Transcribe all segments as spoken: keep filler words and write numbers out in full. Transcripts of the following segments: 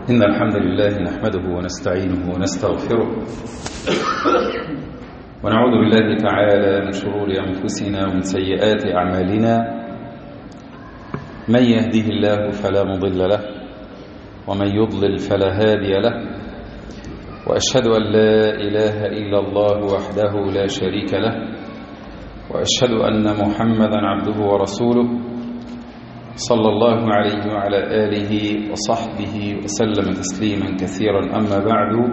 إن الحمد لله نحمده ونستعينه ونستغفره ونعوذ بالله تعالى من شرور أنفسنا ومن سيئات أعمالنا. من يهده الله فلا مضل له ومن يضلل فلا هادي له، وأشهد أن لا إله إلا الله وحده لا شريك له، وأشهد أن محمدا عبده ورسوله صلى الله عليه وعلى آله وصحبه وسلم تسليما كثيرا. أما بعد،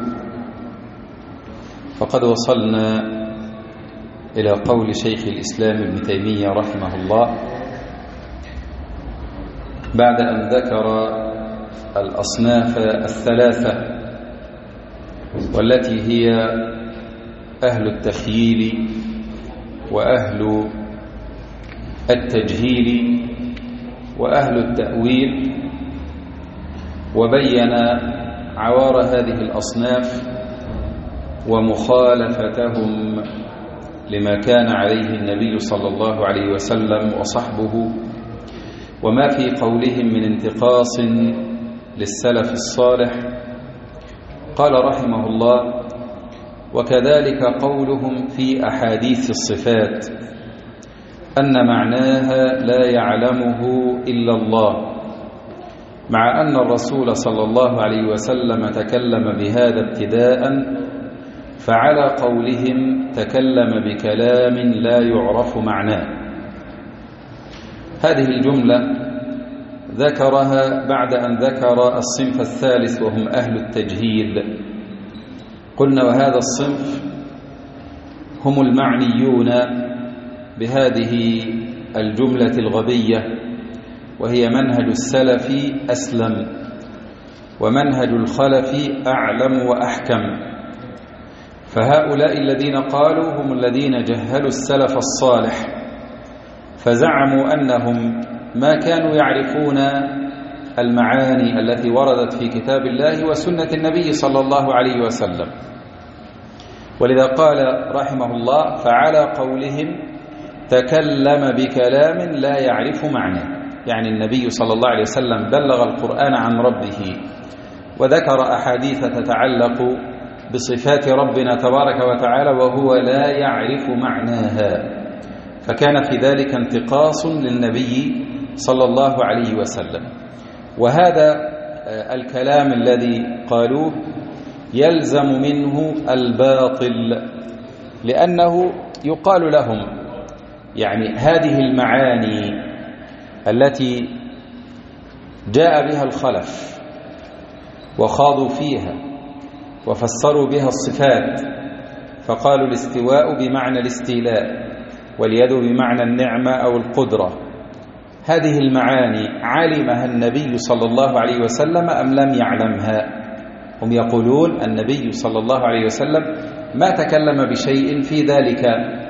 فقد وصلنا إلى قول شيخ الإسلام ابن تيمية رحمه الله بعد أن ذكر الأصناف الثلاثة، والتي هي أهل التخييل وأهل التجهيل وأهل التأويل، وبين عوار هذه الأصناف ومخالفتهم لما كان عليه النبي صلى الله عليه وسلم وصحبه، وما في قولهم من انتقاص للسلف الصالح. قال رحمه الله: وكذلك قولهم في أحاديث الصفات أن معناها لا يعلمه إلا الله، مع أن الرسول صلى الله عليه وسلم تكلم بهذا ابتداء، فعلى قولهم تكلم بكلام لا يعرف معناه. هذه الجملة ذكرها بعد أن ذكر الصنف الثالث وهم أهل التجهيل. قلنا وهذا الصنف هم المعنيون بهذه الجملة الغبية، وهي منهج السلف أسلم ومنهج الخلف أعلم وأحكم. فهؤلاء الذين قالوا هم الذين جهلوا السلف الصالح، فزعموا أنهم ما كانوا يعرفون المعاني التي وردت في كتاب الله وسنة النبي صلى الله عليه وسلم. ولذا قال رحمه الله: فعلى قولهم تكلم بكلام لا يعرف معناه، يعني النبي صلى الله عليه وسلم بلغ القرآن عن ربه وذكر أحاديث تتعلق بصفات ربنا تبارك وتعالى وهو لا يعرف معناها، فكان في ذلك انتقاص للنبي صلى الله عليه وسلم. وهذا الكلام الذي قالوه يلزم منه الباطل، لأنه يقال لهم يعني هذه المعاني التي جاء بها الخلف وخاضوا فيها وفسروا بها الصفات، فقالوا الاستواء بمعنى الاستيلاء، واليد بمعنى النعمة أو القدرة. هذه المعاني علمها النبي صلى الله عليه وسلم أم لم يعلمها؟ هم يقولون النبي صلى الله عليه وسلم ما تكلم بشيء في ذلك،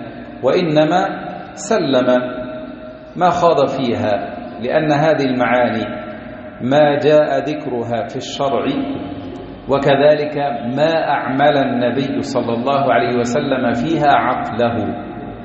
وإنما سلم ما خاض فيها، لأن هذه المعاني ما جاء ذكرها في الشرع، وكذلك ما أعمل النبي صلى الله عليه وسلم فيها عقله.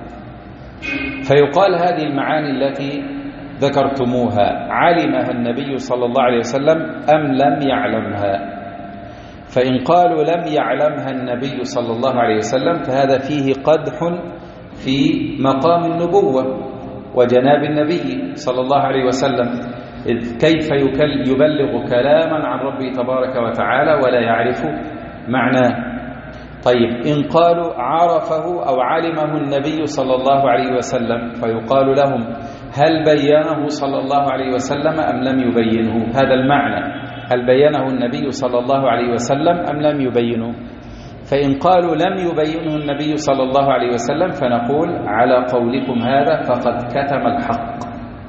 فيقال هذه المعاني التي ذكرتموها علمها النبي صلى الله عليه وسلم أم لم يعلمها؟ فإن قالوا لم يعلمها النبي صلى الله عليه وسلم فهذا فيه قدح في مقام النبوة وجناب النبي صلى الله عليه وسلم، إذ كيف يبلغ كلاما عن ربه تبارك وتعالى ولا يعرف معناه؟ طيب، إن قالوا عرفه أو علمه النبي صلى الله عليه وسلم فيقال لهم هل بينه صلى الله عليه وسلم أم لم يبينه؟ هذا المعنى، هل بينه النبي صلى الله عليه وسلم أم لم يبينه؟ فإن قالوا لم يبينه النبي صلى الله عليه وسلم فنقول على قولكم هذا فقد كتم الحق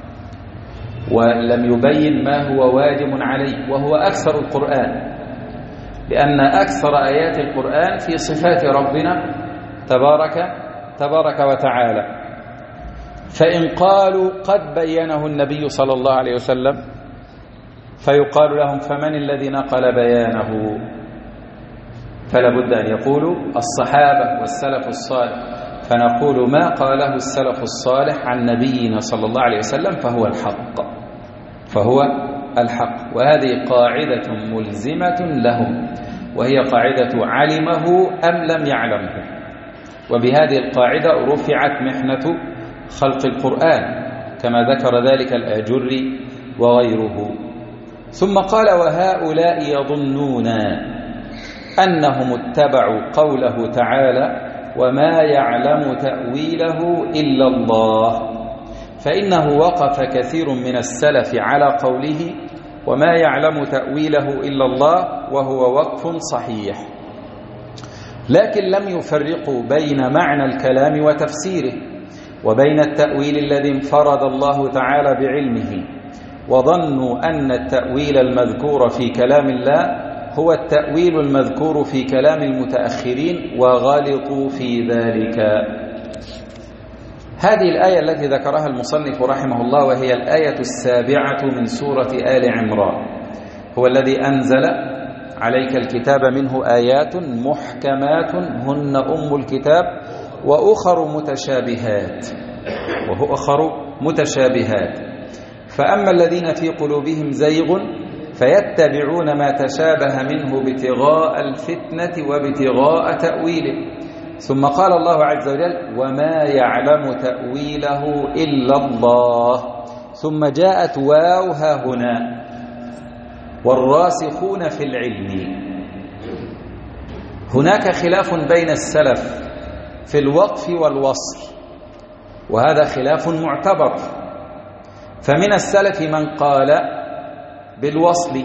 ولم يبين ما هو واجب عليه، وهو أكثر القرآن، لأن أكثر آيات القرآن في صفات ربنا تبارك تبارك وتعالى. فإن قالوا قد بينه النبي صلى الله عليه وسلم فيقال لهم فمن الذي نقل بيانه؟ فلا بد أن يقولوا الصحابة والسلف الصالح، فنقول ما قاله السلف الصالح عن نبينا صلى الله عليه وسلم فهو الحق، فهو الحق. وهذه قاعدة ملزمة لهم، وهي قاعدة علمه أم لم يعلمه. وبهذه القاعدة رفعت محنة خلق القرآن كما ذكر ذلك الآجري وغيره. ثم قال: وهؤلاء يظنون أنهم اتبعوا قوله تعالى: وما يعلم تأويله إلا الله. فإنه وقف كثير من السلف على قوله وما يعلم تأويله إلا الله، وهو وقف صحيح، لكن لم يفرقوا بين معنى الكلام وتفسيره وبين التأويل الذي انفرد الله تعالى بعلمه، وظنوا أن التأويل المذكور في كلام الله هو التأويل المذكور في كلام المتأخرين، وغلطوا في ذلك. هذه الآية التي ذكرها المصنف رحمه الله، وهي الآية السابعة من سورة آل عمران: هو الذي أنزل عليك الكتاب منه آيات محكمات هن أم الكتاب وأخر متشابهات وأخر متشابهات فأما الذين في قلوبهم زيغ فيتبعون ما تشابه منه ابتغاء الفتنة وابتغاء تأويله. ثم قال الله عز وجل: وما يعلم تأويله إلا الله. ثم جاءت واو ها هنا: والراسخون في العلم. هناك خلاف بين السلف في الوقف والوصل، وهذا خلاف معتبر. فمن السلف من قال بالوصل،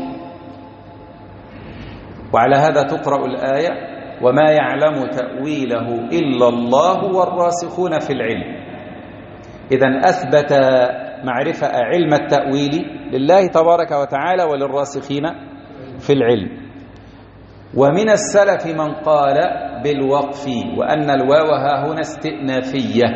وعلى هذا تقرأ الآية: وما يعلم تأويله إلا الله والراسخون في العلم. إذن أثبت معرفة علم التأويل لله تبارك وتعالى وللراسخين في العلم. ومن السلف من قال بالوقف، وأن الواو ها هنا استئنافية،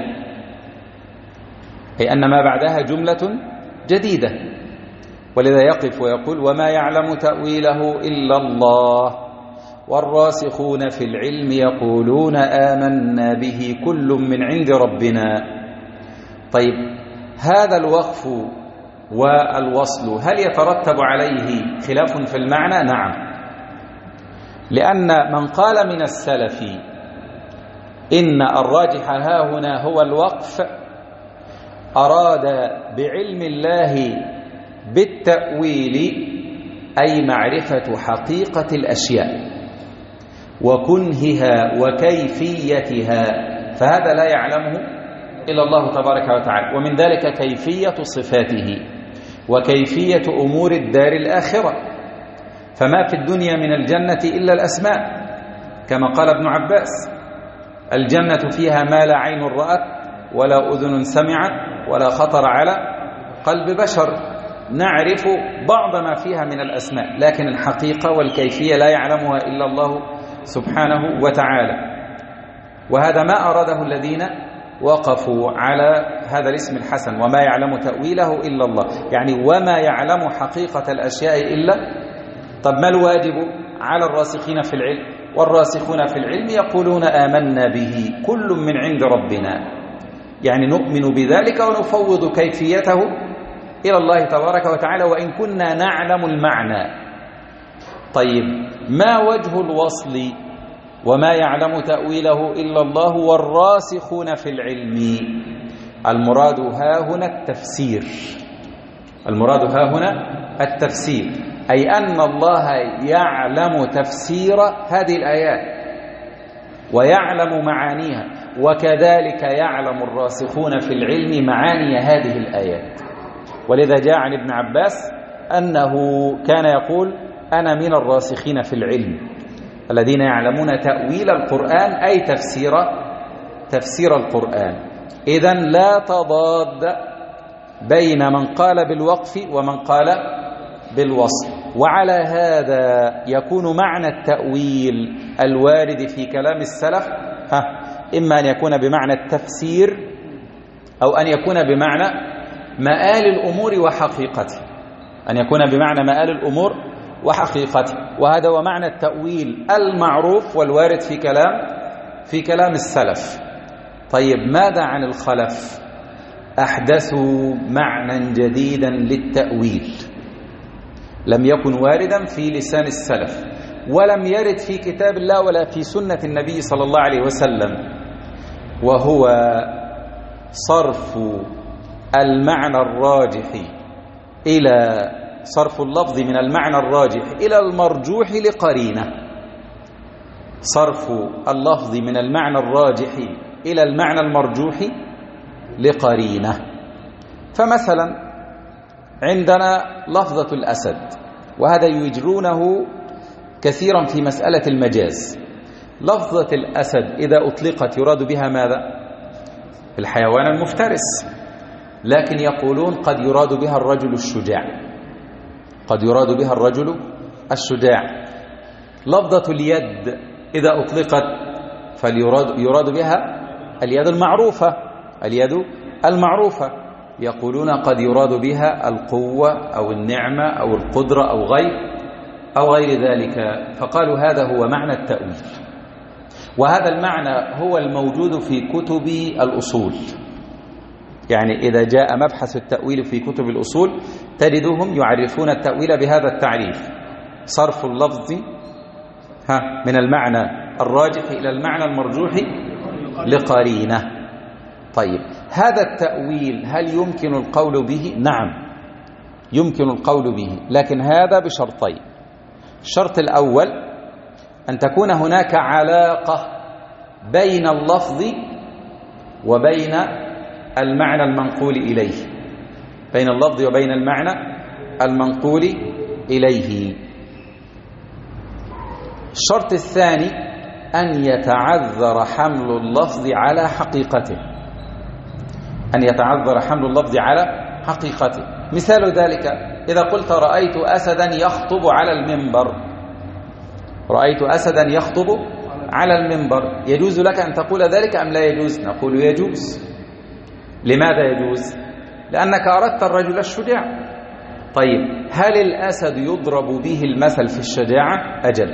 أي أن ما بعدها جملة جديدة، ولذا يقف ويقول: وما يعلم تأويله إلا الله والراسخون في العلم يقولون آمنا به كل من عند ربنا. طيب، هذا الوقف والوصل هل يترتب عليه خلاف في المعنى؟ نعم، لأن من قال من السلف إن الراجح ها هنا هو الوقف أراد بعلم الله بالتأويل أي معرفة حقيقة الأشياء وكنهها وكيفيتها، فهذا لا يعلمه إلا الله تبارك وتعالى. ومن ذلك كيفية صفاته وكيفية أمور الدار الآخرة. فما في الدنيا من الجنة إلا الأسماء، كما قال ابن عباس: الجنة فيها ما لا عين رأت ولا أذن سمعت ولا خطر على قلب بشر. نعرف بعض ما فيها من الأسماء، لكن الحقيقة والكيفية لا يعلمها إلا الله سبحانه وتعالى. وهذا ما أراده الذين وقفوا على هذا الاسم الحسن: وما يعلم تأويله إلا الله، يعني وما يعلم حقيقة الأشياء إلا. طب ما الواجب على الراسخين في العلم؟ والراسخون في العلم يقولون آمنا به كل من عند ربنا، يعني نؤمن بذلك ونفوض كيفيته إلى الله تبارك وتعالى وإن كنا نعلم المعنى. طيب، ما وجه الوصل وما يعلم تأويله إلا الله والراسخون في العلم؟ المراد ها هنا التفسير، المراد ها هنا التفسير، أي أن الله يعلم تفسير هذه الآيات ويعلم معانيها، وكذلك يعلم الراسخون في العلم معاني هذه الآيات. ولذا جاء عن ابن عباس أنه كان يقول: أنا من الراسخين في العلم الذين يعلمون تأويل القرآن، أي تفسير تفسير القرآن. إذن لا تضاد بين من قال بالوقف ومن قال بالوصل. وعلى هذا يكون معنى التأويل الوارد في كلام السلف ها إما أن يكون بمعنى التفسير أو أن يكون بمعنى مآل الأمور وحقيقته، أن يكون بمعنى مآل الأمور وحقيقته. وهذا هو معنى التأويل المعروف والوارد في كلام في كلام السلف. طيب، ماذا عن الخلف؟ أحدثوا معنى جديدا للتأويل، لم يكن واردا في لسان السلف، ولم يرد في كتاب الله ولا في سنة النبي صلى الله عليه وسلم، وهو صرف المعنى الراجح إلى صرف اللفظ من المعنى الراجح إلى المرجوح لقرينة. صرف اللفظ من المعنى الراجح إلى المعنى المرجوح لقرينة. فمثلا عندنا لفظة الأسد، وهذا يجرونه كثيرا في مسألة المجاز. لفظة الأسد إذا أطلقت يراد بها ماذا؟ الحيوان المفترس، لكن يقولون قد يراد بها الرجل الشجاع، قد يراد بها الرجل الشجاع. لفظة اليد إذا أطلقت فليراد يراد بها اليد المعروفة، اليد المعروفة. يقولون قد يراد بها القوة أو النعمة أو القدرة أو غير أو غير ذلك. فقالوا هذا هو معنى التأويل، وهذا المعنى هو الموجود في كتب الأصول. يعني إذا جاء مبحث التأويل في كتب الأصول تجدهم يعرفون التأويل بهذا التعريف: صرف اللفظ ها من المعنى الراجح إلى المعنى المرجوح لقرينة. طيب، هذا التأويل هل يمكن القول به؟ نعم، يمكن القول به، لكن هذا بشرطين. الشرط الأول أن تكون هناك علاقة بين اللفظ وبين المعنى المنقول إليه، بين اللفظ وبين المعنى المنقول إليه. الشرط الثاني أن يتعذر حمل اللفظ على حقيقته، أن يتعذر حمل اللفظ على حقيقته. مثال ذلك إذا قلت رأيت أسدا يخطب على المنبر، رأيت أسدا يخطب على المنبر، يجوز لك أن تقول ذلك أم لا يجوز؟ نقول يجوز. لماذا يجوز؟ لأنك أردت الرجل الشجاع. طيب، هل الأسد يضرب به المثل في الشجاعة؟ أجل،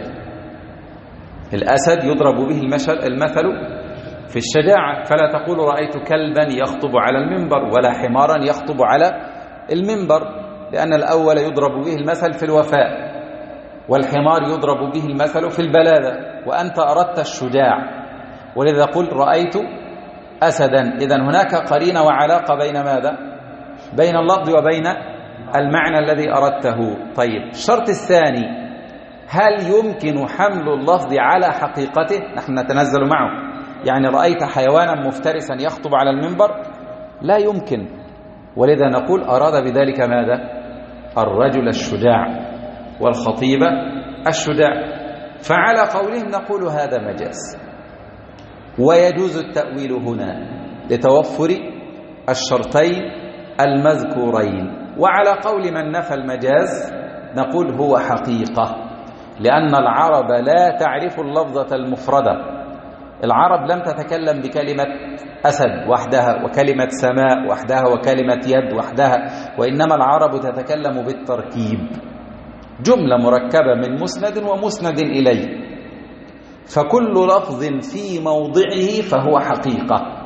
الأسد يضرب به المثل في الشجاعة. فلا تقول رأيت كلبا يخطب على المنبر ولا حمارا يخطب على المنبر، لأن الأول يضرب به المثل في الوفاء، والحمار يضرب به المثل في البلادة، وأنت أردت الشجاع، ولذا قل رأيت أسدا. إذن هناك قرينة وعلاقة بين ماذا؟ بين اللفظ وبين المعنى الذي أردته. طيب، الشرط الثاني: هل يمكن حمل اللفظ على حقيقته؟ نحن نتنزل معه. يعني رأيت حيوانا مفترسا يخطب على المنبر؟ لا يمكن، ولذا نقول أراد بذلك ماذا؟ الرجل الشجاع والخطيب الشجاع. فعلى قولهم نقول هذا مجاز، ويجوز التأويل هنا لتوفر الشرطين المذكورين. وعلى قول من نفى المجاز نقول هو حقيقة، لأن العرب لا تعرف اللفظة المفردة. العرب لم تتكلم بكلمة أسد وحدها وكلمة سماء وحدها وكلمة يد وحدها، وإنما العرب تتكلم بالتركيب، جملة مركبة من مسند ومسند إليه، فكل لفظ في موضعه فهو حقيقة،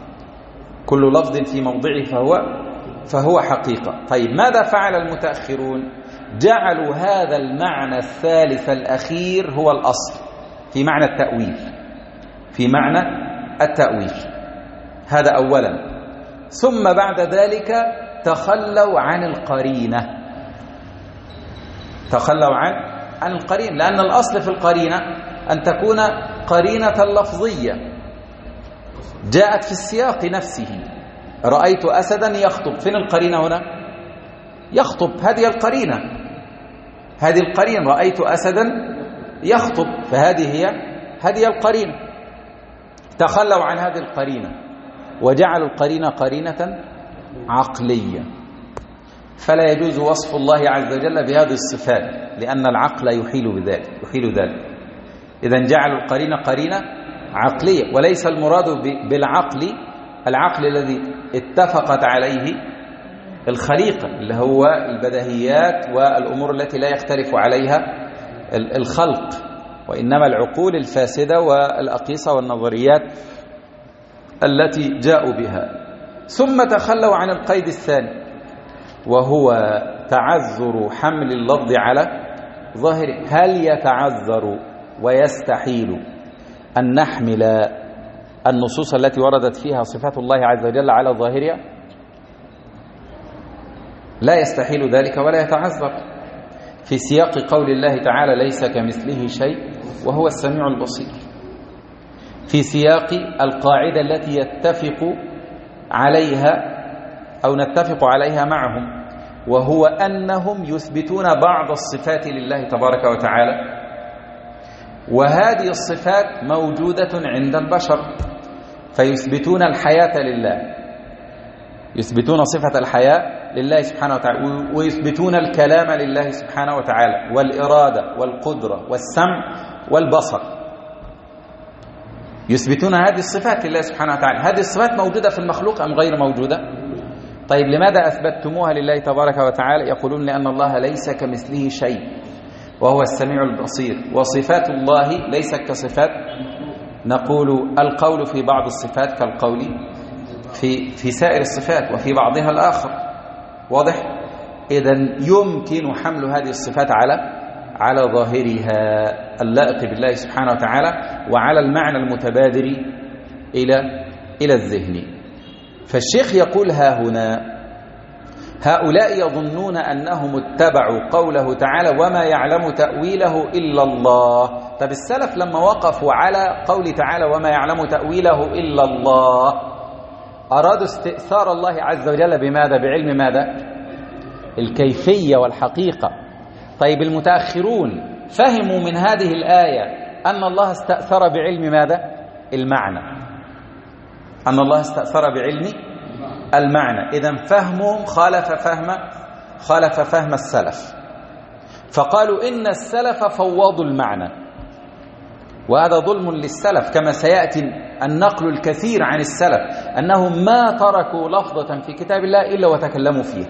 كل لفظ في موضعه فهو فهو حقيقة. طيب، ماذا فعل المتأخرون؟ جعلوا هذا المعنى الثالث الأخير هو الأصل في معنى التأويل، في معنى التأويل. هذا أولا. ثم بعد ذلك تخلوا عن القرينة، تخلوا عن عن القرينة، لأن الأصل في القرينة أن تكون قرينة لفظية جاءت في السياق نفسه. رأيت أسدا يخطب، فين القرينة هنا؟ يخطب، هذه القرينة، هذه القرينة، رأيت أسدا يخطب، فهذه هي هذه القرينة. تخلوا عن هذه القرينة وجعلوا القرينة قرينة عقلية، فلا يجوز وصف الله عز وجل بهذه الصفات، لأن العقل يحيل بذلك يحيل ذلك. إذن جعلوا القرينة قرينة عقلية، وليس المراد بالعقل العقل الذي اتفقت عليه الخليقة، اللي هو البديهيات والأمور التي لا يختلف عليها الخلق، وإنما العقول الفاسدة والأقيسة والنظريات التي جاءوا بها. ثم تخلوا عن القيد الثاني، وهو تعذر حمل اللفظ على ظاهره. هل يتعذر ويستحيل أن نحمل النصوص التي وردت فيها صفات الله عز وجل على ظاهرها؟ لا يستحيل ذلك ولا يتعذر. في سياق قول الله تعالى ليس كمثله شيء وهو السميع البصير، في سياق القاعدة التي يتفق عليها أو نتفق عليها معهم، وهو أنهم يثبتون بعض الصفات لله تبارك وتعالى، وهذه الصفات موجودة عند البشر، فيثبتون الحياة لله، يثبتون صفة الحياة لله سبحانه وتعالى، ويثبتون الكلام لله سبحانه وتعالى، والإرادة والقدرة والسمع والبصر، يثبتون هذه الصفات لله سبحانه وتعالى. هذه الصفات موجودة في المخلوق أم غير موجودة؟ طيب لماذا أثبتتموها لله تبارك وتعالى؟ يقولون لأن الله ليس كمثله شيء وهو السميع البصير، وصفات الله ليست كصفات. نقول القول في بعض الصفات كالقول في في سائر الصفات وفي بعضها الآخر، واضح؟ إذن يمكن حمل هذه الصفات على على ظاهرها اللائق بالله سبحانه وتعالى وعلى المعنى المتبادر إلى إلى الذهن. فالشيخ يقول ها هنا هؤلاء يظنون أنهم اتبعوا قوله تعالى وما يعلم تأويله إلا الله. طب السلف لما وقفوا على قول تعالى وما يعلم تأويله إلا الله أرادوا استئثار الله عز وجل بماذا؟ بعلم ماذا؟ الكيفية والحقيقة. طيب المتأخرون فهموا من هذه الآية أن الله استأثر بعلم ماذا؟ المعنى، أن الله استأثر بعلم المعنى. إذن فهمهم خالف فهم خالف فهم السلف، فقالوا إن السلف فوضوا المعنى، وهذا ظلم للسلف، كما سيأتي النقل الكثير عن السلف أنهم ما تركوا لفظة في كتاب الله إلا وتكلموا فيها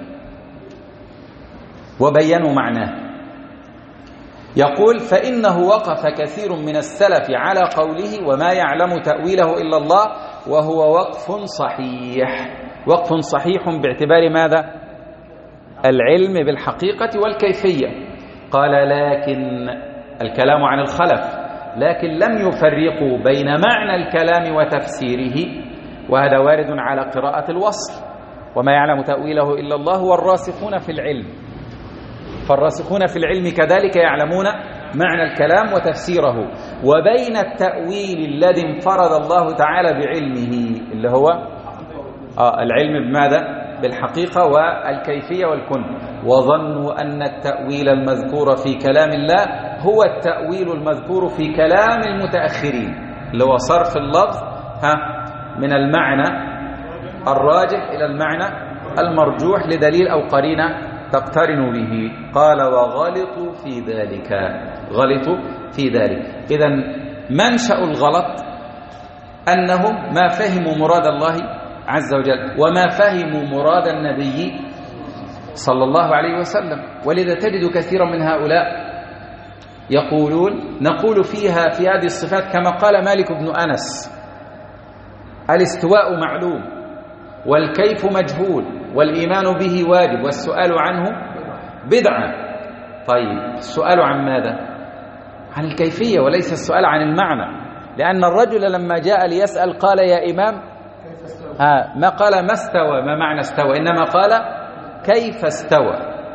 وبينوا معناه. يقول فإنه وقف كثير من السلف على قوله وما يعلم تأويله إلا الله، وهو وقف صحيح، وقف صحيح باعتبار ماذا؟ العلم بالحقيقة والكيفية. قال لكن الكلام عن الخلف، لكن لم يفرقوا بين معنى الكلام وتفسيره، وهذا وارد على قراءة الوصل وما يعلم تأويله إلا الله والراسخون في العلم، فالراسخون في العلم كذلك يعلمون معنى الكلام وتفسيره، وبين التأويل الذي انفرد الله تعالى بعلمه اللي هو آه العلم بماذا؟ بالحقيقة والكيفية والكن. وظنوا أن التأويل المذكور في كلام الله هو التأويل المذكور في كلام المتأخرين، اللي هو صرف اللفظ ها من المعنى الراجح إلى المعنى المرجوح لدليل أو قرينة تقترن به. قال وغلطوا في ذلك، غلطوا في ذلك. إذن منشأ الغلط أنهم ما فهموا مراد الله عز وجل وما فهموا مراد النبي صلى الله عليه وسلم. ولذا تجد كثيرا من هؤلاء يقولون نقول فيها في هذه الصفات كما قال مالك بن أنس الاستواء معلوم والكيف مجهول والإيمان به واجب والسؤال عنه بدعة. طيب السؤال عن ماذا؟ عن الكيفية وليس السؤال عن المعنى، لأن الرجل لما جاء ليسأل قال يا إمام ها ما قال ما استوى ما معنى استوى، إنما قال كيف استوى.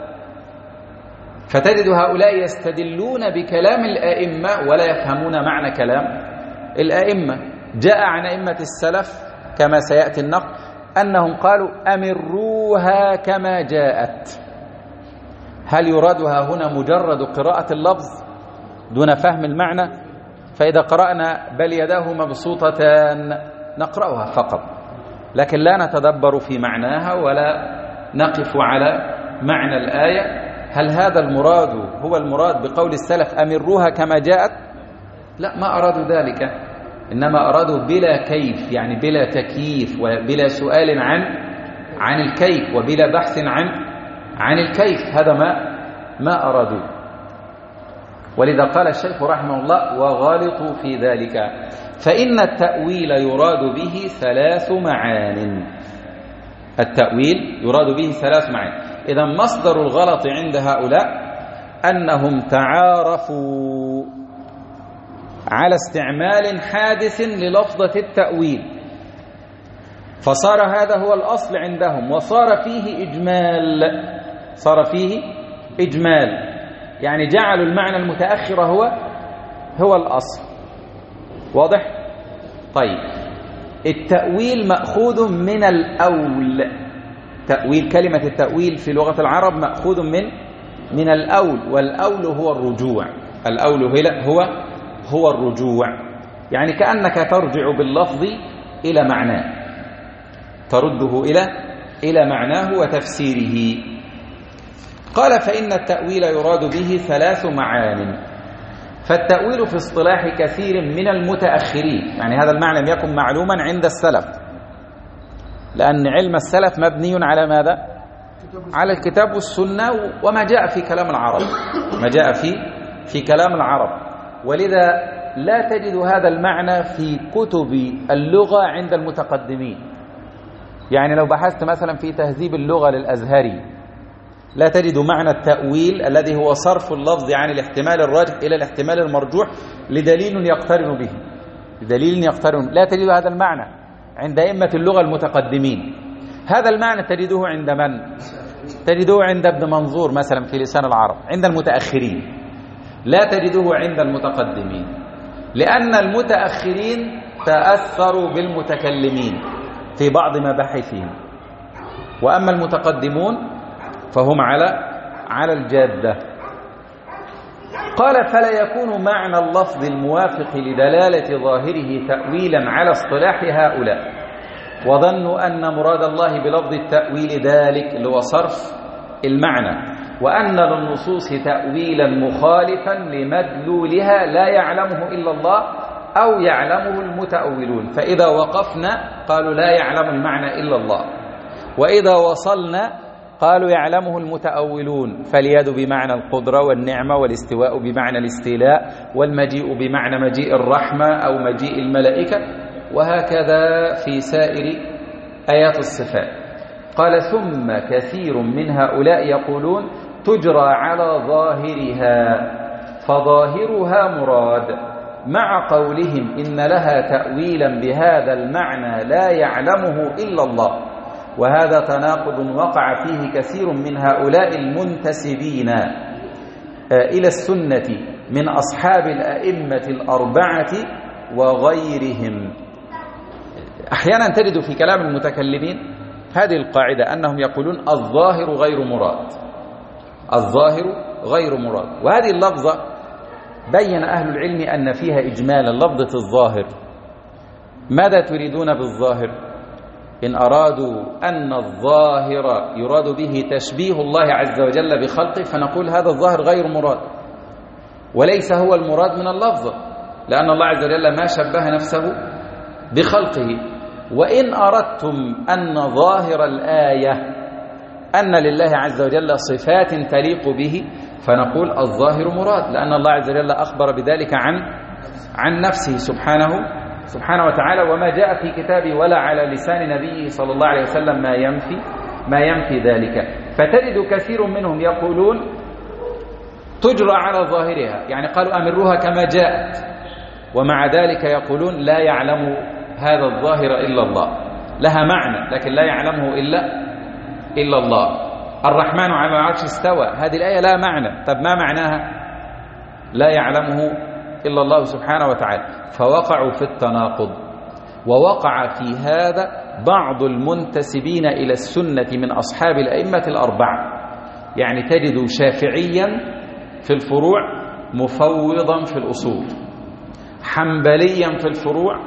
فتجد هؤلاء يستدلون بكلام الآئمة ولا يفهمون معنى كلام الآئمة. جاء عن أئمة السلف كما سيأتي النقل أنهم قالوا أمروها كما جاءت. هل يرادها هنا مجرد قراءة اللفظ دون فهم المعنى؟ فإذا قرأنا بل يداه مبسوطتان نقرأها فقط، لكن لا نتدبر في معناها ولا نقف على معنى الآية. هل هذا المراد هو المراد بقول السلف أمروها كما جاءت؟ لا، ما أرادوا ذلك، إنما أرادوا بلا كيف، يعني بلا تكييف وبلا سؤال عن عن الكيف وبلا بحث عن عن الكيف. هذا ما ما أرادوا. ولذا قال الشيخ رحمه الله وغالطوا في ذلك. فإن التأويل يراد به ثلاث معان. التأويل يراد به ثلاث معان. إذا مصدر الغلط عند هؤلاء أنهم تعارفوا على استعمال حادث للفظة التأويل، فصار هذا هو الأصل عندهم، وصار فيه إجمال، صار فيه إجمال، يعني جعلوا المعنى المتأخر هو هو الأصل. واضح؟ طيب، التأويل مأخوذ من الأول. تأويل، كلمة التأويل في لغة العرب مأخوذ من من الأول، والأول هو الرجوع. الأول هو هو الرجوع، يعني كأنك ترجع باللفظ إلى معناه، ترده إلى إلى معناه وتفسيره. قال: فإن التأويل يراد به ثلاث معان. فالتأويل في اصطلاح كثير من المتأخرين، يعني هذا المعنى لم يكن معلوما عند السلف، لأن علم السلف مبني على ماذا؟ على الكتاب والسنة وما جاء في كلام العرب، ما جاء في في كلام العرب، ولذا لا تجد هذا المعنى في كتب اللغة عند المتقدمين. يعني لو بحثت مثلا في تهذيب اللغة للأزهري لا تجد معنى التأويل الذي هو صرف اللفظ عن الاحتمال الراجح إلى الاحتمال المرجوح لدليل يقترن به، لدليل يقترن، لا تجد هذا المعنى عند أئمة اللغة المتقدمين. هذا المعنى تجده عند من؟ تجده عند ابن منظور مثلا في لسان العرب، عند المتأخرين، لا تجده عند المتقدمين، لأن المتأخرين تأثروا بالمتكلمين في بعض مباحثهم، وأما المتقدمون فهم على على الجادة. قال: فلا يكون معنى اللفظ الموافق لدلالة ظاهره تأويلا على اصطلاح هؤلاء، وظنوا أن مراد الله بلفظ التأويل ذلك اللي هو صرف المعنى، وأن للنصوص تأويلا مخالفا لمدلولها لا يعلمه إلا الله أو يعلمه المتأولون. فإذا وقفنا قالوا لا يعلم المعنى إلا الله، وإذا وصلنا قالوا يعلمه المتأولون، فاليد بمعنى القدرة، والنعمة، والاستواء بمعنى الاستيلاء، والمجيء بمعنى مجيء الرحمة أو مجيء الملائكة، وهكذا في سائر آيات الصفات. قال: ثم كثير من هؤلاء يقولون تجرى على ظاهرها، فظاهرها مراد، مع قولهم إن لها تأويلا بهذا المعنى لا يعلمه إلا الله. وهذا تناقض وقع فيه كثير من هؤلاء المنتسبين إلى السنة من أصحاب الأئمة الأربعة وغيرهم. أحيانا تجد في كلام المتكلمين هذه القاعدة، أنهم يقولون الظاهر غير مراد، الظاهر غير مراد. وهذه اللفظة بين أهل العلم أن فيها إجمالا، لفظة الظاهر. ماذا تريدون بالظاهر؟ إن أرادوا أن الظاهر يراد به تشبيه الله عز وجل بخلقه فنقول هذا الظاهر غير مراد، وليس هو المراد من اللفظ، لأن الله عز وجل ما شبه نفسه بخلقه. وإن أردتم أن ظاهر الآية أن لله عز وجل صفات تليق به فنقول الظاهر مراد، لأن الله عز وجل أخبر بذلك عن عن نفسه سبحانه سبحانه وتعالى، وما جاء في كتابه ولا على لسان نبيه صلى الله عليه وسلم ما ينفي ما ينفي ذلك. فتجد كثير منهم يقولون تجرى على ظاهرها، يعني قالوا أمروها كما جاءت، ومع ذلك يقولون لا يعلم هذا الظاهر إلا الله، لها معنى لكن لا يعلمه إلا إلا الله. الرحمن على العرش استوى، هذه الآية لا معنى، طب ما معناها؟ لا يعلمه إلا الله سبحانه وتعالى. فوقعوا في التناقض، ووقع في هذا بعض المنتسبين إلى السنة من أصحاب الأئمة الأربعة. يعني تجد شافعيا في الفروع مفوضا في الأصول، حنبليا في الفروع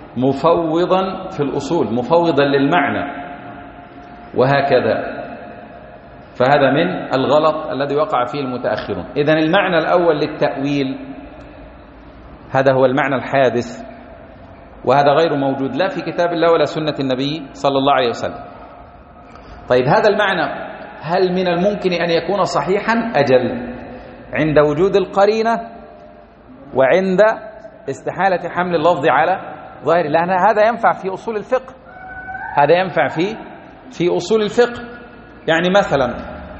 مفوضا في الأصول، مفوضا للمعنى، وهكذا. فهذا من الغلط الذي وقع فيه المتأخرون. إذن المعنى الأول للتأويل هذا هو المعنى الحادث، وهذا غير موجود لا في كتاب الله ولا سنة النبي صلى الله عليه وسلم. طيب هذا المعنى هل من الممكن أن يكون صحيحا؟ أجل، عند وجود القرينة وعند استحالة حمل اللفظ على ظاهر، لأن هذا ينفع في أصول الفقه، هذا ينفع في في أصول الفقه. يعني مثلا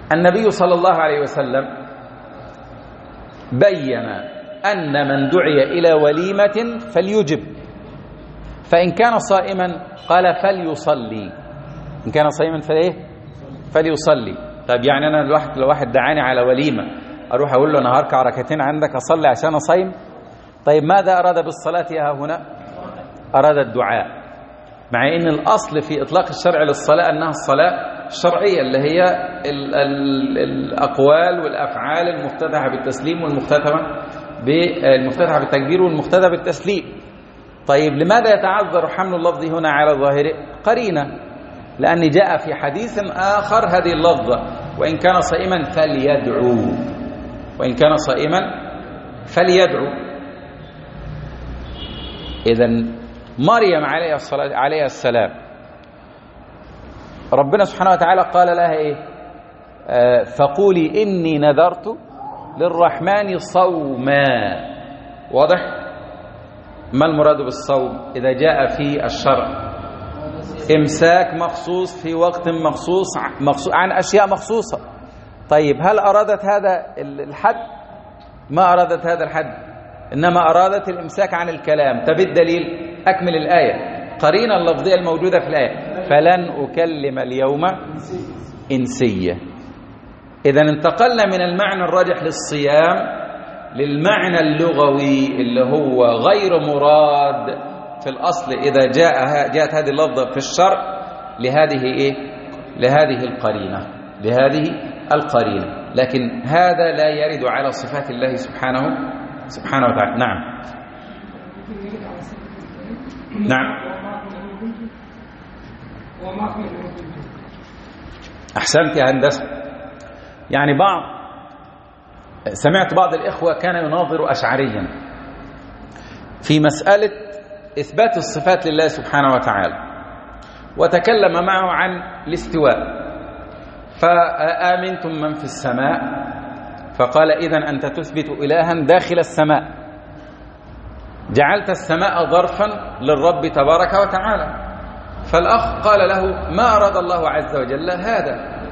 النبي صلى الله عليه وسلم بين أن من دعي إلى وليمة فليجب، فإن كان صائما قال فليصلي، إن كان صائما فليه فليصلي. طيب يعني أنا الواحد لو واحد دعاني على وليمة أروح أقول له أنا هركع ركعتين عندك أصلي عشان أصيم؟ طيب ماذا أراد بالصلاة ها هنا؟ أراد الدعاء، مع أن الأصل في إطلاق الشرع للصلاة أنها الصلاة الشرعية اللي هي ال ال الأقوال والأفعال المفتتحة بالتسليم والمختتمة بالمفتتحة بالتكبير والمختتمة بالتسليم. طيب لماذا يتعذر حمل اللفظ هنا على ظاهره؟ قرينة، لأن جاء في حديث آخر هذه اللفظة وإن كان صائما فليدعو، وإن كان صائما فليدعو. إذن مريم عليها الصلاة عليها السلام ربنا سبحانه وتعالى قال لها إيه؟ آه فقولي إني نذرت للرحمن صوما. واضح؟ ما المراد بالصوم إذا جاء في الشرع؟ إمساك مخصوص في وقت مخصوص مخصوص عن أشياء مخصوصة. طيب هل أرادت هذا الحد؟ ما أرادت هذا الحد، إنما أرادت الإمساك عن الكلام. طب الدليل؟ أكمل الآية، قرينة اللفظية الموجودة في الآية، فلن أكلم اليوم إنسية. إذا انتقلنا من المعنى الراجح للصيام للمعنى اللغوي اللي هو غير مراد في الأصل إذا جاء جاءت هذه اللفظة في الشرع لهذه إيه؟ لهذه القرينة، لهذه القرينة. لكن هذا لا يرد على صفات الله سبحانه سبحانه وتعالى. نعم نعم أحسنت يا هندسة. يعني بعض سمعت بعض الإخوة كان يناظر أشعريا في مسألة إثبات الصفات لله سبحانه وتعالى، وتكلم معه عن الاستواء، فآمنتم من في السماء، فقال إذن أنت تثبت إلها داخل السماء، جعلت السماء ظرفا للرب تبارك وتعالى. فالأخ قال له ما أراد الله عز وجل هذا،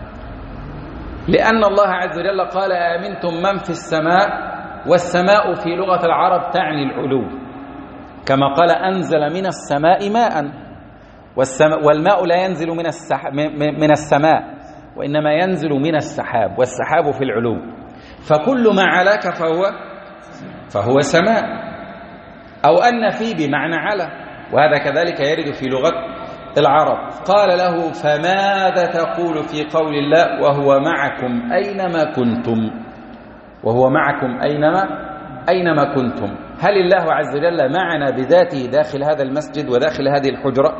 لأن الله عز وجل قال آمنتم من في السماء، والسماء في لغة العرب تعني العلو، كما قال أنزل من السماء ماء، والماء لا ينزل من من السماء وإنما ينزل من السحاب، والسحاب في العلو، فكل ما علاك فهو فهو سماء، أو أن في بمعنى على، وهذا كذلك يرد في لغة العرب. قال له فماذا تقول في قول الله وهو معكم أينما كنتم، وهو معكم أينما أينما كنتم؟ هل الله عز وجل معنا بذاته داخل هذا المسجد وداخل هذه الحجرة؟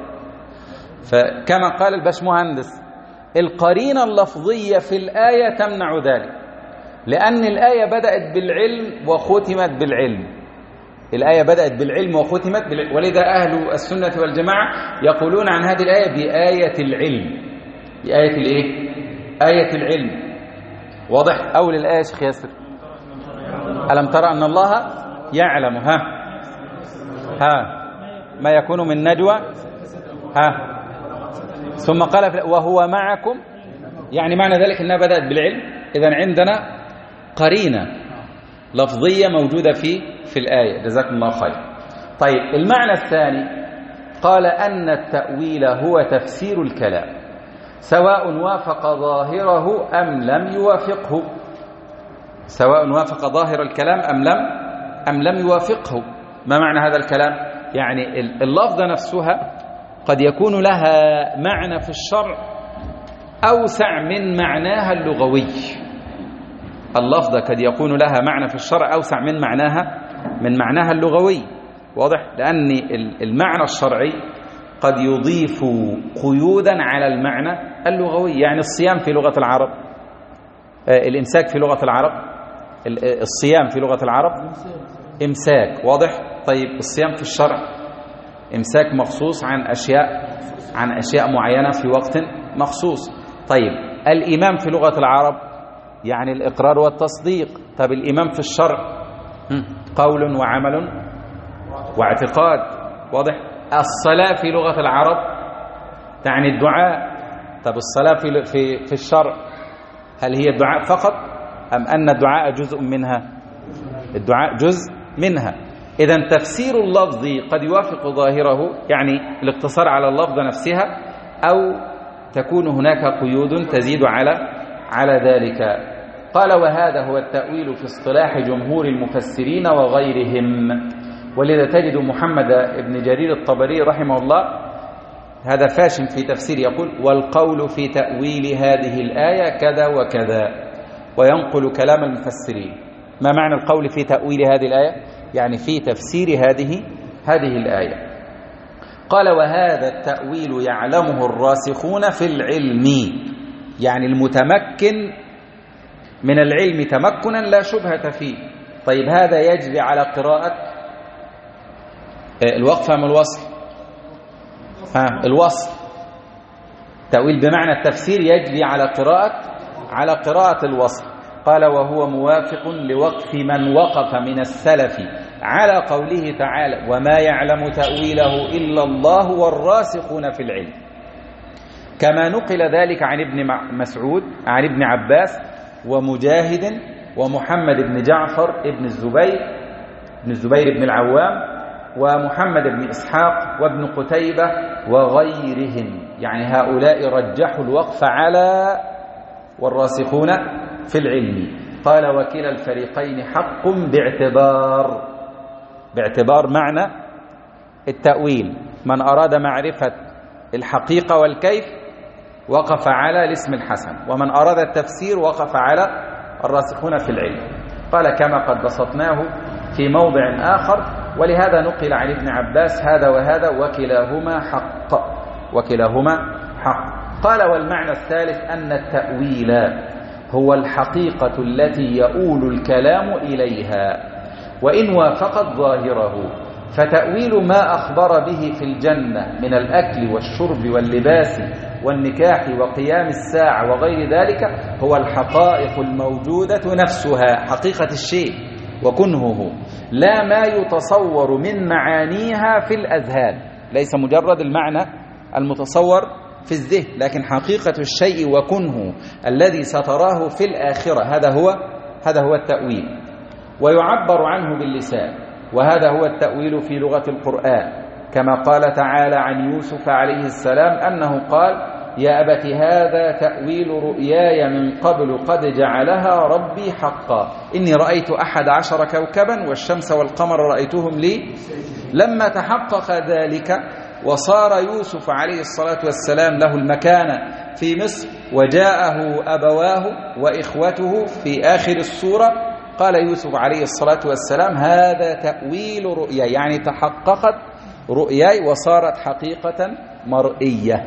فكما قال الباشمهندس القرينة اللفظية في الآية تمنع ذلك، لأن الآية بدأت بالعلم وختمت بالعلم، الآية بدأت بالعلم وختمت بالعلم، ولذا أهل السنة والجماعة يقولون عن هذه الآية بآية العلم، بآية الإيه؟ آية العلم. واضح؟ أول الآية يا شيخ ياسر ألم ترى أن الله يعلم ها ها ما يكون من نجوى ها ثم قال وهو معكم، يعني معنى ذلك أنها بدأت بالعلم. إذن عندنا قرينة لفظية موجودة في في الآية. جزاكم الله خير. طيب المعنى الثاني قال أن التأويل هو تفسير الكلام سواء وافق ظاهره أم لم يوافقه، سواء وافق ظاهر الكلام أم لم أم لم يوافقه. ما معنى هذا الكلام؟ يعني اللفظة نفسها قد يكون لها معنى في الشرع أوسع من معناها اللغوي، اللفظة قد يكون لها معنى في الشرع أوسع من معناها من معناها اللغوي. واضح؟ لأن المعنى الشرعي قد يضيف قيودا على المعنى اللغوي، يعني الصيام في لغة العرب، الإمساك في لغة العرب، الصيام في لغة العرب إمساك. واضح؟ طيب الصيام في الشرع إمساك مخصوص عن أشياء عن أشياء معينة في وقت مخصوص. طيب الإيمان في لغة العرب يعني الإقرار والتصديق. طب الإيمان في الشرع قول وعمل واعتقاد. واضح؟ الصلاة في لغة العرب تعني الدعاء. طب الصلاة في في في الشرع هل هي الدعاء فقط أم أن الدعاء جزء منها؟ الدعاء جزء منها. إذن تفسير اللفظ قد يوافق ظاهره، يعني الاقتصار على اللفظة نفسها، أو تكون هناك قيود تزيد على على ذلك. قال وهذا هو التأويل في اصطلاح جمهور المفسرين وغيرهم. ولذا تجد محمد بن جرير الطبري رحمه الله هذا فاشن في تفسير، يقول والقول في تأويل هذه الآية كذا وكذا، وينقل كلام المفسرين. ما معنى القول في تأويل هذه الآية؟ يعني في تفسير هذه هذه الآية. قال وهذا التأويل يعلمه الراسخون في العلم، يعني المتمكن من العلم تمكنا لا شبهة فيه. طيب هذا يجري على قراءة الوقف أم الوصل؟ ها الوصل. تأويل بمعنى التفسير يجري على قراءة على قراءة الوصل. قال وهو موافق لوقف من وقف من السلف على قوله تعالى وما يعلم تأويله إلا الله والراسخون في العلم، كما نقل ذلك عن ابن مسعود عن ابن عباس ومجاهد ومحمد بن جعفر ابن الزبير بن الزبير بن العوام ومحمد بن إسحاق وابن قتيبة وغيرهم. يعني هؤلاء رجحوا الوقف على والراسخون في العلم. قال وكلا الفريقين حق باعتبار باعتبار معنى التأويل. من أراد معرفة الحقيقة والكيف وقف على الاسم الحسن، ومن أراد التفسير وقف على الراسخون في العلم. قال كما قد بسطناه في موضع آخر، ولهذا نقل عن ابن عباس هذا وهذا وكلاهما حق وكلاهما حق. قال والمعنى الثالث أن التأويل هو الحقيقة التي يؤول الكلام إليها وإن وافقت ظاهره، فتأويل ما أخبر به في الجنة من الأكل والشرب واللباس والنكاح وقيام الساعة وغير ذلك هو الحقائق الموجودة نفسها، حقيقة الشيء وكنهه، لا ما يتصور من معانيها في الأذهان، ليس مجرد المعنى المتصور في الذهن، لكن حقيقة الشيء وكنه الذي ستراه في الآخرة. هذا هو هذا هو التأويل، ويعبر عنه باللسان، وهذا هو التأويل في لغة القرآن، كما قال تعالى عن يوسف عليه السلام أنه قال يا أبت هذا تأويل رؤياي من قبل قد جعلها ربي حقا إني رأيت أحد عشر كوكبا والشمس والقمر رأيتهم لي. لما تحقق ذلك وصار يوسف عليه الصلاة والسلام له المكانة في مصر وجاءه أبواه وإخوته في آخر السورة، قال يوسف عليه الصلاة والسلام هذا تأويل رؤياي، يعني تحققت رؤياي وصارت حقيقة مرئية.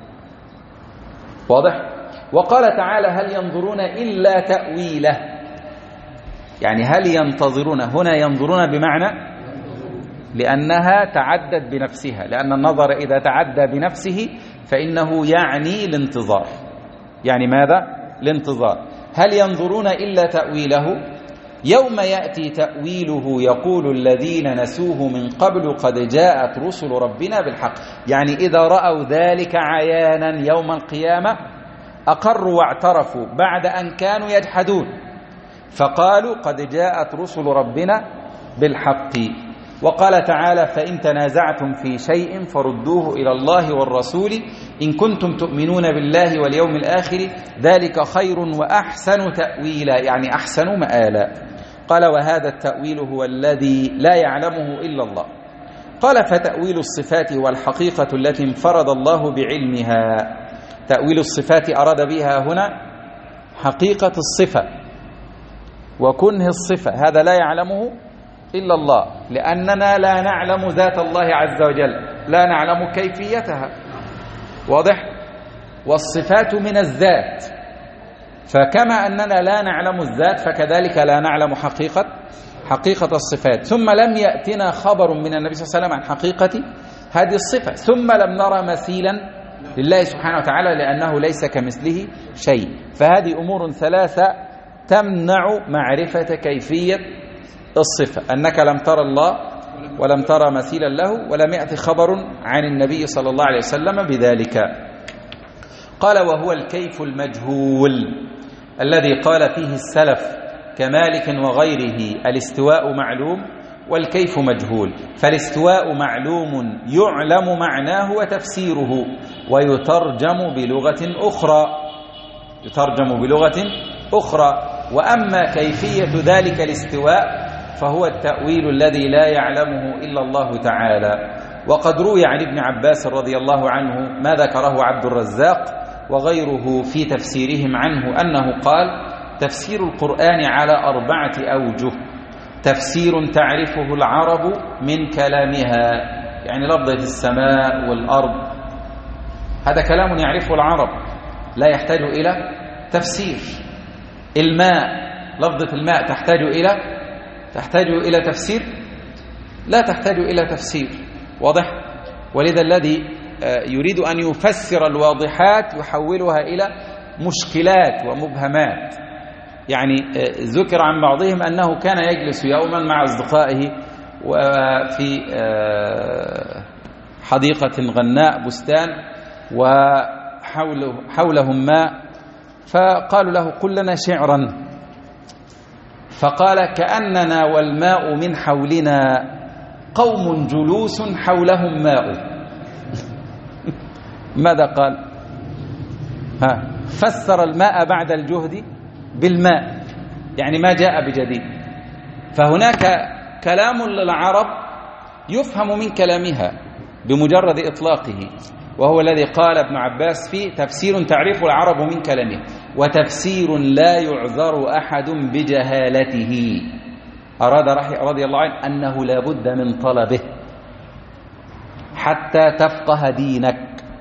واضح؟ وقال تعالى هل ينظرون إلا تأويله، يعني هل ينتظرون، هنا ينظرون بمعنى لأنها تعدت بنفسها، لأن النظر إذا تعدى بنفسه فإنه يعني الانتظار. يعني ماذا؟ الانتظار. هل ينظرون إلا تأويله يوم يأتي تأويله يقول الذين نسوه من قبل قد جاءت رسل ربنا بالحق، يعني إذا رأوا ذلك عيانا يوم القيامة أقروا واعترفوا بعد أن كانوا يجحدون، فقالوا قد جاءت رسل ربنا بالحق. وقال تعالى فإن تنازعتم في شيء فردوه إلى الله والرسول إن كنتم تؤمنون بالله واليوم الآخر ذلك خير وأحسن تأويلا، يعني أحسن مآلا. قال وهذا التأويل هو الذي لا يعلمه إلا الله. قال فتأويل الصفات والحقيقة التي انفرد الله بعلمها. تأويل الصفات أراد بها هنا حقيقة الصفة وكنه الصفة، هذا لا يعلمه إلا الله، لأننا لا نعلم ذات الله عز وجل، لا نعلم كيفيتها. واضح؟ والصفات من الذات، فكما أننا لا نعلم الذات فكذلك لا نعلم حقيقة حقيقة الصفات. ثم لم يأتنا خبر من النبي صلى الله عليه وسلم عن حقيقة هذه الصفة، ثم لم نرى مثيلا لله سبحانه وتعالى لأنه ليس كمثله شيء. فهذه أمور ثلاثة تمنع معرفة كيفية الصفة، أنك لم ترى الله ولم ترى مثيلا له ولم يأتي خبر عن النبي صلى الله عليه وسلم بذلك. قال وهو الكيف المجهول، الذي قال فيه السلف كمالك وغيره الاستواء معلوم والكيف مجهول. فالاستواء معلوم يعلم معناه وتفسيره ويترجم بلغة أخرى يترجم بلغة أخرى وأما كيفية ذلك الاستواء فهو التأويل الذي لا يعلمه إلا الله تعالى. وقد روي عن ابن عباس رضي الله عنه ما ذكره عبد الرزاق وغيره في تفسيرهم عنه أنه قال: تفسير القرآن على أربعة أوجه: تفسير تعرفه العرب من كلامها، يعني لفظة السماء والأرض هذا كلام يعرفه العرب لا يحتاج إلى تفسير. الماء، لفظة الماء تحتاج إلى تحتاج إلى تفسير؟ لا تحتاج إلى تفسير. واضح؟ ولذا الذي يريد أن يفسر الواضحات يحولها إلى مشكلات ومبهمات. يعني ذكر عن بعضهم أنه كان يجلس يوما مع أصدقائه وفي حديقة غناء بستان وحوله حولهم ماء، فقالوا له: قل لنا شعرا. فقال: كأننا والماء من حولنا قوم جلوس حولهم ماء. ماذا قال؟ ها فسر الماء بعد الجهد بالماء، يعني ما جاء بجديد. فهناك كلام للعرب يفهم من كلامها بمجرد إطلاقه، وهو الذي قال ابن عباس فيه: تفسير تعرف العرب من كلامه، وتفسير لا يعذر أحد بجهالته. أراد رضي الله عنه أنه لا بد من طلبه حتى تفقه دينك.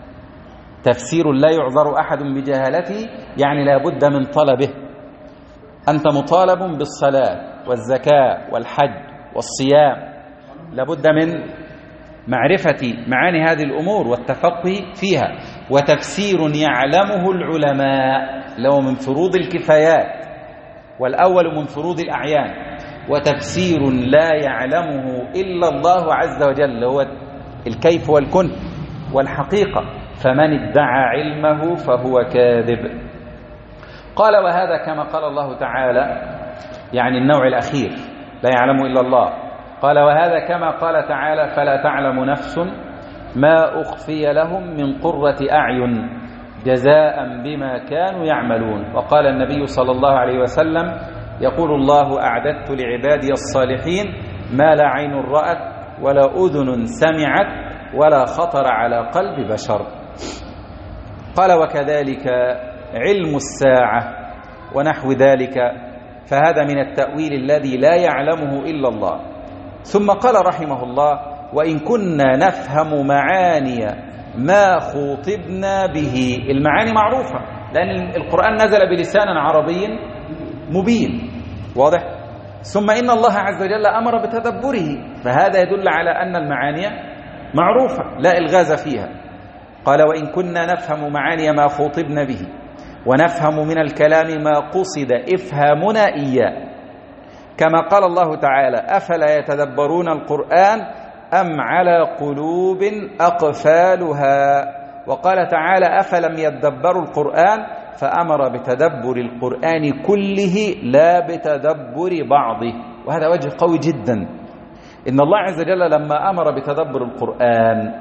تفسير لا يعذر أحد بجهالته يعني لا بد من طلبه. أنت مطالب بالصلاة والزكاة والحج والصيام، لا بد من معرفة معاني هذه الأمور والتفقه فيها. وتفسير يعلمه العلماء لو من فروض الكفايات، والأول من فروض الأعيان. وتفسير لا يعلمه إلا الله عز وجل، هو الكيف والكن والحقيقة، فمن ادعى علمه فهو كاذب. قال: وهذا كما قال الله تعالى، يعني النوع الأخير لا يعلم إلا الله. قال: وهذا كما قال تعالى: فلا تعلم نفس ما أخفي لهم من قرة أعين جزاء بما كانوا يعملون. وقال النبي صلى الله عليه وسلم: يقول الله: أعددت لعبادي الصالحين ما لا عين رأت ولا أذن سمعت ولا خطر على قلب بشر. قال: وكذلك علم الساعة ونحو ذلك، فهذا من التأويل الذي لا يعلمه إلا الله. ثم قال رحمه الله: وإن كنا نفهم معاني ما خوطبنا به. المعاني معروفة لأن القرآن نزل بلسان عربي مبين، واضح؟ ثم إن الله عز وجل أمر بتدبره، فهذا يدل على أن المعاني معروفة لا إلغاز فيها. قال: وإن كنا نفهم معاني ما خوطبنا به ونفهم من الكلام ما قصد إفهامنا إياه، كما قال الله تعالى: أفلا يتدبرون القرآن أم على قلوب أقفالها. وقال تعالى: أفلم يتدبروا القرآن، فأمر بتدبر القرآن كله لا بتدبر بعضه. وهذا وجه قوي جدا. إن الله عز وجل لما أمر بتدبر القرآن،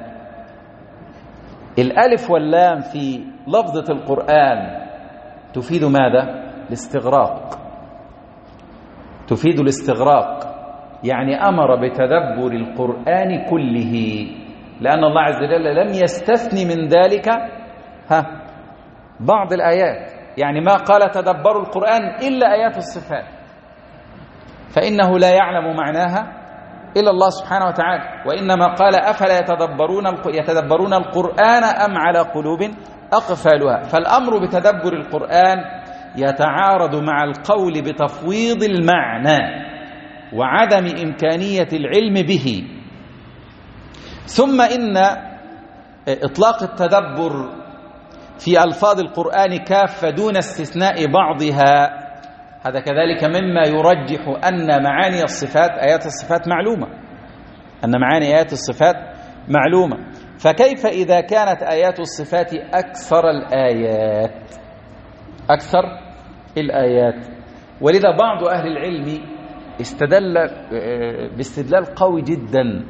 الألف واللام في لفظة القرآن تفيد ماذا؟ الاستغراق، تفيد الاستغراق، يعني أمر بتدبر القرآن كله، لأن الله عز وجل لم يستثني من ذلك ها بعض الآيات. يعني ما قال تدبروا القرآن إلا آيات الصفات، فإنه لا يعلم معناها إلا الله سبحانه وتعالى. وإنما قال: أفلا يتدبرون يتدبرون القرآن أم على قلوب أقفالها. فالأمر بتدبر القرآن يتعارض مع القول بتفويض المعنى وعدم إمكانية العلم به. ثم إن إطلاق التدبر في ألفاظ القرآن كافة دون استثناء بعضها، هذا كذلك مما يرجح أن معاني الصفات آيات الصفات معلومة، أن معاني آيات الصفات معلومة. فكيف إذا كانت آيات الصفات أكثر الآيات أكثر الآيات. ولذا بعض أهل العلم استدل باستدلال قوي جدا.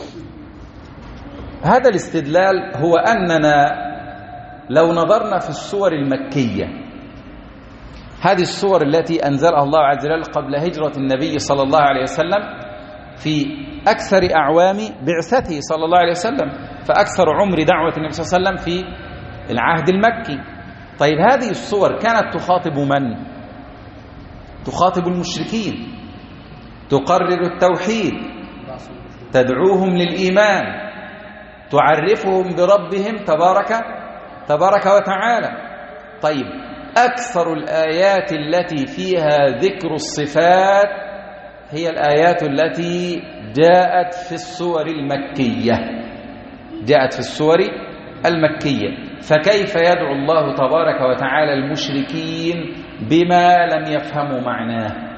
هذا الاستدلال هو أننا لو نظرنا في السور المكية، هذه السور التي أنزلها الله عز وجل قبل هجرة النبي صلى الله عليه وسلم في أكثر أعوام بعثته صلى الله عليه وسلم، فأكثر عمر دعوة النبي صلى الله عليه وسلم في العهد المكي. طيب هذه السور كانت تخاطب من؟ تخاطب المشركين، تقرر التوحيد، تدعوهم للإيمان، تعرفهم بربهم تبارك تبارك وتعالى. طيب أكثر الآيات التي فيها ذكر الصفات هي الآيات التي جاءت في السور المكية، جاءت في السور المكية. فكيف يدعو الله تبارك وتعالى المشركين بما لم يفهموا معناه؟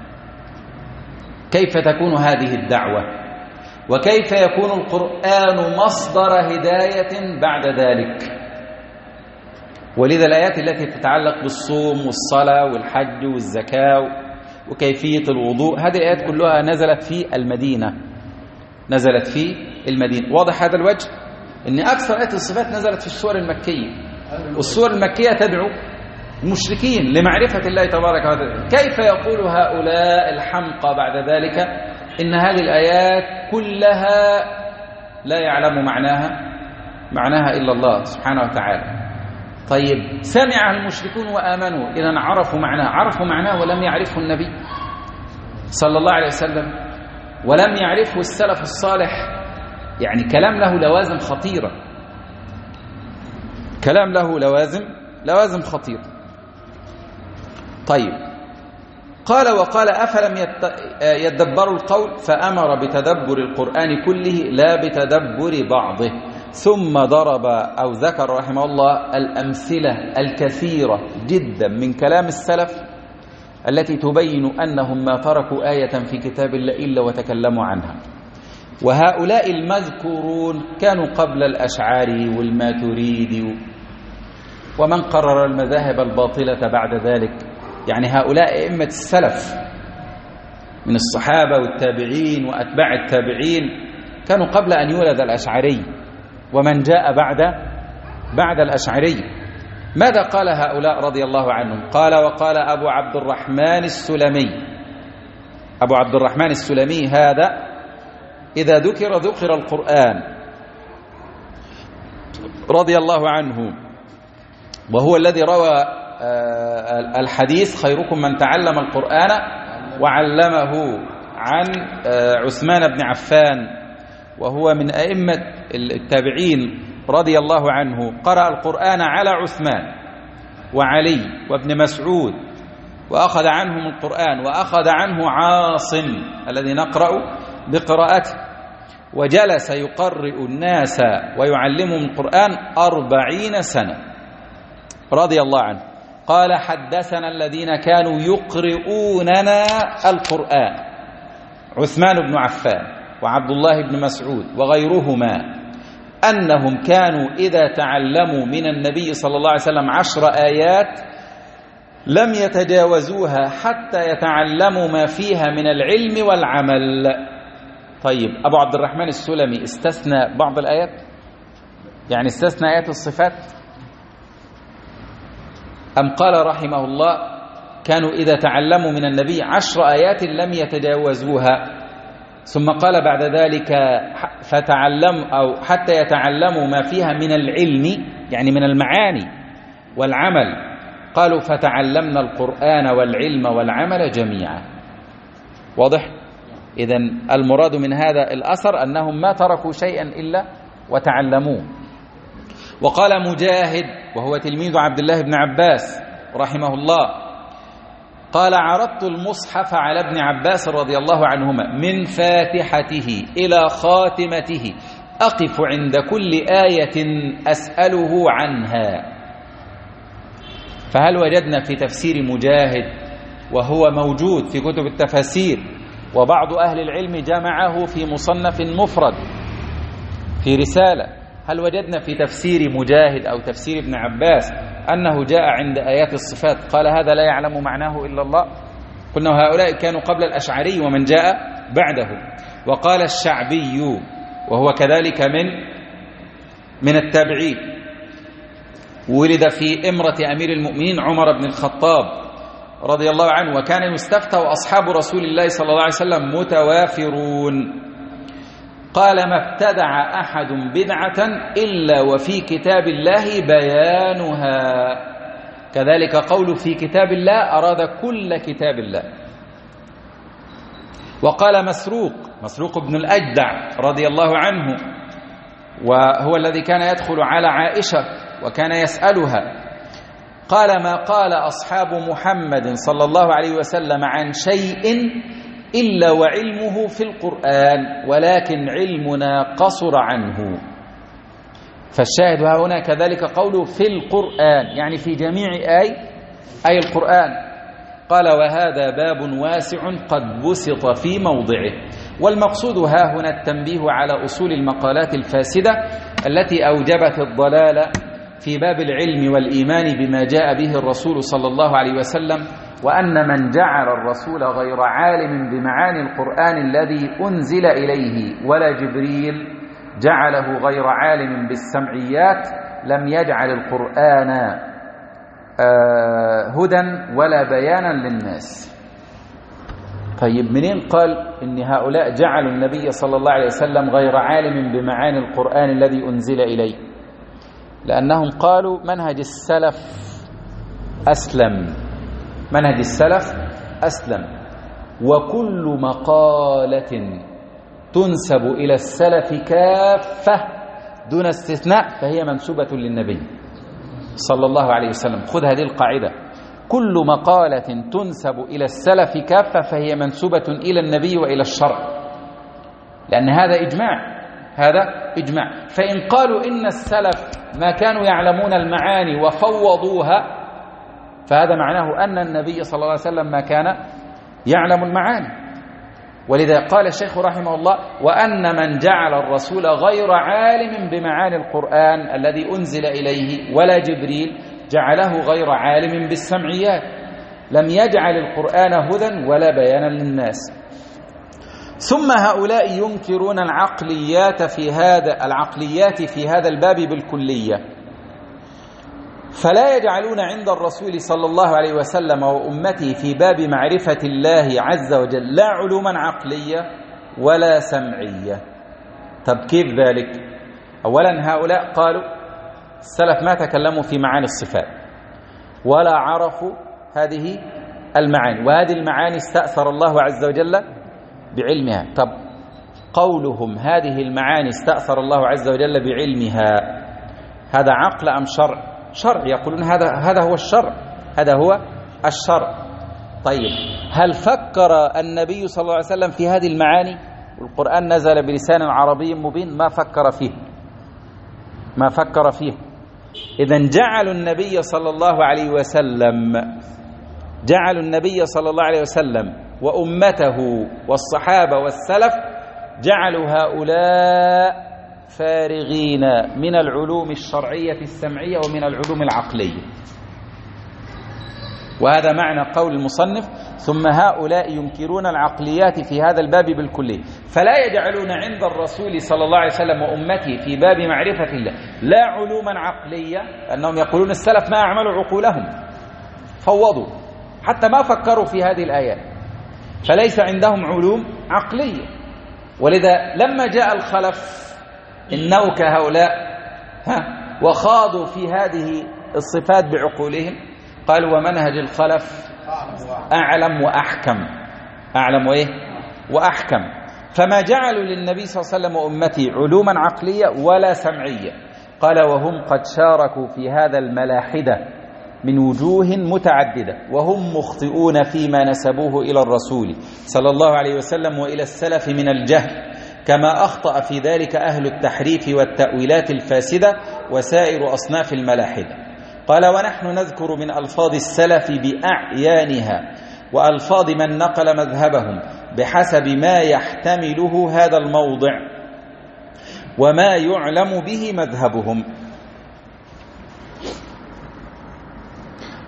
كيف تكون هذه الدعوة؟ وكيف يكون القرآن مصدر هداية بعد ذلك؟ ولذا الآيات التي تتعلق بالصوم والصلاة والحج والزكاة وكيفية الوضوء، هذه الآيات كلها نزلت في المدينة، نزلت في المدينة. واضح هذا الوجه؟ إن أكثر آيات الصفات نزلت في السور المكية، والسور المكية تدعو المشركين لمعرفة الله تبارك وتعالى. كيف يقول هؤلاء الحمقى بعد ذلك إن هذه الآيات كلها لا يعلم معناها معناها إلا الله سبحانه وتعالى؟ طيب سمع المشركون وآمنوا، إذن عرفوا معناه، عرفوا معناه ولم يعرفه النبي صلى الله عليه وسلم، ولم يعرفه السلف الصالح. يعني كلام له لوازم خطيرة، كلام له لوازم لوازم خطيرة. طيب قال وقال أفلم يتدبروا القول فأمر بتدبر القرآن كله لا بتدبر بعضه. ثم ضرب أو ذكر رحمه الله الأمثلة الكثيرة جدا من كلام السلف التي تبين أنهم ما تركوا آية في كتاب الله إلا وتكلموا عنها. وهؤلاء المذكورون كانوا قبل الأشعري والماتريدي ومن قرر المذاهب الباطلة بعد ذلك. يعني هؤلاء أئمة السلف من الصحابة والتابعين وأتباع التابعين كانوا قبل أن يولد الأشعري ومن جاء بعد بعد الأشعري. ماذا قال هؤلاء رضي الله عنهم؟ قال وقال أبو عبد الرحمن السلمي، أبو عبد الرحمن السلمي هذا إذا ذكر ذكر القرآن رضي الله عنه، وهو الذي روى الحديث خيركم من تعلم القرآن وعلمه عن عثمان بن عفان، وهو من أئمة التابعين رضي الله عنه. قرأ القرآن على عثمان وعلي وابن مسعود وأخذ عنهم القرآن، وأخذ عنه عاصم الذي نقرأ بقراءته، وجلس يقرئ الناس ويعلمهم القرآن أربعين سنة رضي الله عنه. قال حدثنا الذين كانوا يقرؤوننا القرآن عثمان بن عفان وعبد الله بن مسعود وغيرهما أنهم كانوا إذا تعلموا من النبي صلى الله عليه وسلم عشر آيات لم يتجاوزوها حتى يتعلموا ما فيها من العلم والعمل. طيب أبو عبد الرحمن السلمي استثنى بعض الآيات؟ يعني استثنى آيات الصفات؟ أم قال رحمه الله كانوا إذا تعلموا من النبي عشر آيات لم يتجاوزوها، ثم قال بعد ذلك فتعلم أو حتى يتعلموا ما فيها من العلم يعني من المعاني والعمل، قالوا فتعلمنا القرآن والعلم والعمل جميعا. واضح؟ إذن المراد من هذا الأثر أنهم ما تركوا شيئا إلا وتعلموه. وقال مجاهد وهو تلميذ عبد الله بن عباس رحمه الله قال عرضت المصحف على ابن عباس رضي الله عنهما من فاتحته إلى خاتمته أقف عند كل آية أسأله عنها. فهل وجدنا في تفسير مجاهد وهو موجود في كتب التفاسير وبعض أهل العلم جمعه في مصنف مفرد في رسالة، هل وجدنا في تفسير مجاهد أو تفسير ابن عباس أنه جاء عند آيات الصفات قال هذا لا يعلم معناه إلا الله؟ قلنا هؤلاء كانوا قبل الأشعري ومن جاء بعده. وقال الشعبي وهو كذلك من من التابعين، ولد في إمرة أمير المؤمنين عمر بن الخطاب رضي الله عنه، وكان يستفتى وأصحاب رسول الله صلى الله عليه وسلم متوافرون. قال ما ابتدع أحد بدعة إلا وفي كتاب الله بيانها. كذلك قول في كتاب الله أراد كل كتاب الله. وقال مسروق مسروق بن الأجدع رضي الله عنه، وهو الذي كان يدخل على عائشة وكان يسألها، قال ما قال أصحاب محمد صلى الله عليه وسلم عن شيء إلا وعلمه في القرآن ولكن علمنا قصر عنه. فالشاهد هنا كذلك قوله في القرآن يعني في جميع آي أي القرآن. قال وهذا باب واسع قد بسط في موضعه. والمقصود ها هنا التنبيه على أصول المقالات الفاسدة التي أوجبت الضلال في باب العلم والإيمان بما جاء به الرسول صلى الله عليه وسلم، وأن من جعل الرسول غير عالم بمعاني القرآن الذي أنزل إليه ولا جبريل جعله غير عالم بالسمعيات لم يجعل القرآن هدى ولا بيانا للناس. طيب منين قال إن هؤلاء جعلوا النبي صلى الله عليه وسلم غير عالم بمعاني القرآن الذي أنزل إليه؟ لأنهم قالوا منهج السلف أسلم، منهج السلف أسلم، وكل مقالة تنسب إلى السلف كافة دون استثناء فهي منسوبة للنبي صلى الله عليه وسلم. خذ هذه القاعدة، كل مقالة تنسب إلى السلف كافة فهي منسوبة إلى النبي وإلى الشرع، لأن هذا إجماع، هذا إجماع. فإن قالوا إن السلف ما كانوا يعلمون المعاني وفوضوها فهذا معناه أن النبي صلى الله عليه وسلم ما كان يعلم المعاني. ولذا قال الشيخ رحمه الله وأن من جعل الرسول غير عالم بمعاني القرآن الذي أنزل إليه ولا جبريل جعله غير عالم بالسمعيات، لم يجعل القرآن هدى ولا بيانا للناس. ثم هؤلاء ينكرون العقليات في هذا العقليات في هذا الباب بالكلية، فلا يجعلون عند الرسول صلى الله عليه وسلم وأمته في باب معرفة الله عز وجل لا علوما عقلية ولا سمعية. طب كيف ذلك؟ أولا هؤلاء قالوا السلف ما تكلموا في معاني الصفات ولا عرفوا هذه المعاني، وهذه المعاني استأثر الله عز وجل بعلمها. طب قولهم هذه المعاني استأثر الله عز وجل بعلمها هذا عقل أم شرع؟ شرع، يقولون هذا هذا هو الشرع، هذا هو الشرع. طيب هل فكر النبي صلى الله عليه وسلم في هذه المعاني؟ والقرآن نزل بلسان عربي مبين، ما فكر فيه ما فكر فيه. إذن جعلوا النبي صلى الله عليه وسلم جعلوا النبي صلى الله عليه وسلم وأمته والصحابة والسلف جعلوا هؤلاء فارغين من العلوم الشرعية السمعية ومن العلوم العقلية. وهذا معنى قول المصنف ثم هؤلاء ينكرون العقليات في هذا الباب بالكلية، فلا يجعلون عند الرسول صلى الله عليه وسلم وأمته في باب معرفة الله لا علوما عقلية، أنهم يقولون السلف ما أعملوا عقولهم فوضوا حتى ما فكروا في هذه الآيات، فليس عندهم علوم عقلية. ولذا لما جاء الخلف النوك هؤلاء ها وخاضوا في هذه الصفات بعقولهم قالوا ومنهج الخلف أعلم وأحكم، أعلم وإيه وأحكم. فما جعلوا للنبي صلى الله عليه وسلم وأمته علوما عقلية ولا سمعية. قال وهم قد شاركوا في هذا الملاحدة من وجوه متعددة، وهم مخطئون فيما نسبوه إلى الرسول صلى الله عليه وسلم وإلى السلف من الجهل، كما أخطأ في ذلك أهل التحريف والتأويلات الفاسدة وسائر أصناف الملاحدة. قال ونحن نذكر من ألفاظ السلف بأعيانها وألفاظ من نقل مذهبهم بحسب ما يحتمله هذا الموضع وما يعلم به مذهبهم.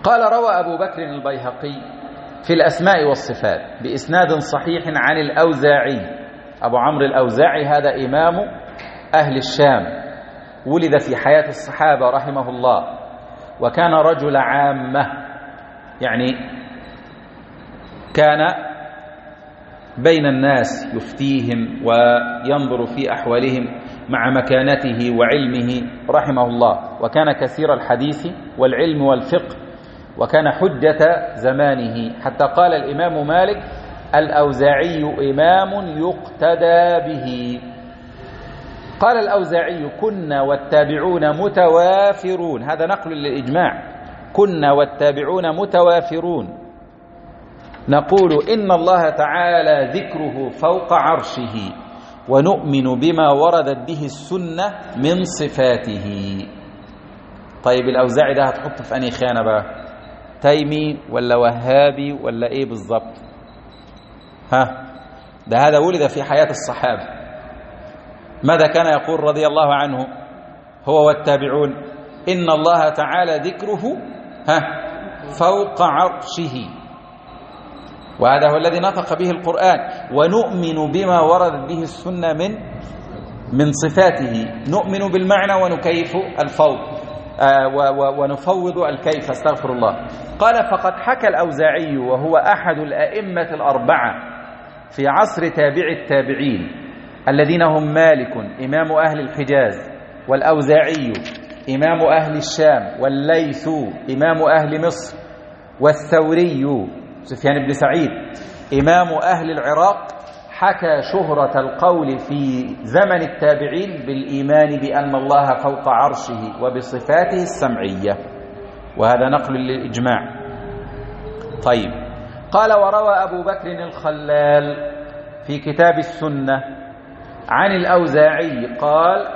قال: روى أبو بكر البيهقي في الأسماء والصفات بإسناد صحيح عن الأوزاعي. أبو عمرو الأوزاعي هذا إمام أهل الشام، ولد في حياة الصحابة رحمه الله، وكان رجل عامة، يعني كان بين الناس يفتيهم وينظر في أحوالهم مع مكانته وعلمه رحمه الله، وكان كثير الحديث والعلم والفقه، وكان حجة زمانه، حتى قال الإمام مالك: الأوزاعي إمام يقتدى به. قال الأوزاعي: كنا والتابعون متوافرون، هذا نقل للإجماع، كنا والتابعون متوافرون نقول إن الله تعالى ذكره فوق عرشه، ونؤمن بما وردت به السنة من صفاته. طيب الأوزاعي ده هتحط في أنهي خانة بقى؟ تيمي ولا وهابي ولا إيه بالضبط؟ ها، ده هذا ولد في حياة الصحابة. ماذا كان يقول رضي الله عنه هو والتابعون؟ إن الله تعالى ذكره ها فوق عرشه، وهذا هو الذي نطق به القرآن. ونؤمن بما وردت به السنة من من صفاته، نؤمن بالمعنى ونكيف الفوق، آه ونفوض الكيف، استغفر الله. قال: فقد حكى الأوزاعي وهو أحد الأئمة الأربعة في عصر تابع التابعين الذين هم مالك إمام أهل الحجاز، والأوزاعي إمام أهل الشام، والليث إمام أهل مصر، والثوري سفيان بن سعيد إمام أهل العراق، حكى شهرة القول في زمن التابعين بالإيمان بأن الله فوق عرشه وبصفاته السمعية، وهذا نقل للإجماع. طيب، قال: وروى أبو بكر الخلال في كتاب السنة عن الأوزاعي قال: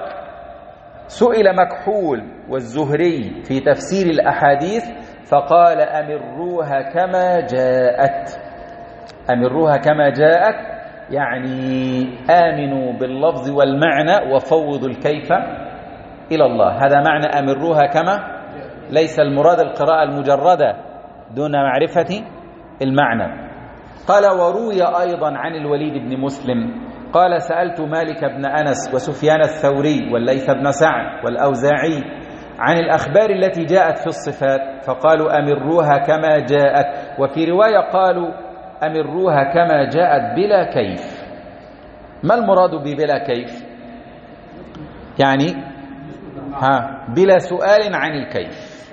سئل مكحول والزهري في تفسير الأحاديث فقال: أمروها كما جاءت. أمروها كما جاءت يعني آمنوا باللفظ والمعنى وفوضوا الكيف إلى الله، هذا معنى أمروها كما، ليس المراد القراءة المجردة دون معرفة المعنى. قال: وروي أيضا عن الوليد بن مسلم قال: سألت مالك بن أنس وسفيان الثوري والليث بن سعد والأوزاعي عن الأخبار التي جاءت في الصفات، فقالوا: أمروها كما جاءت. وفي رواية قالوا: أمروها كما جاءت بلا كيف. ما المراد ببلا كيف؟ يعني ها بلا سؤال عن الكيف،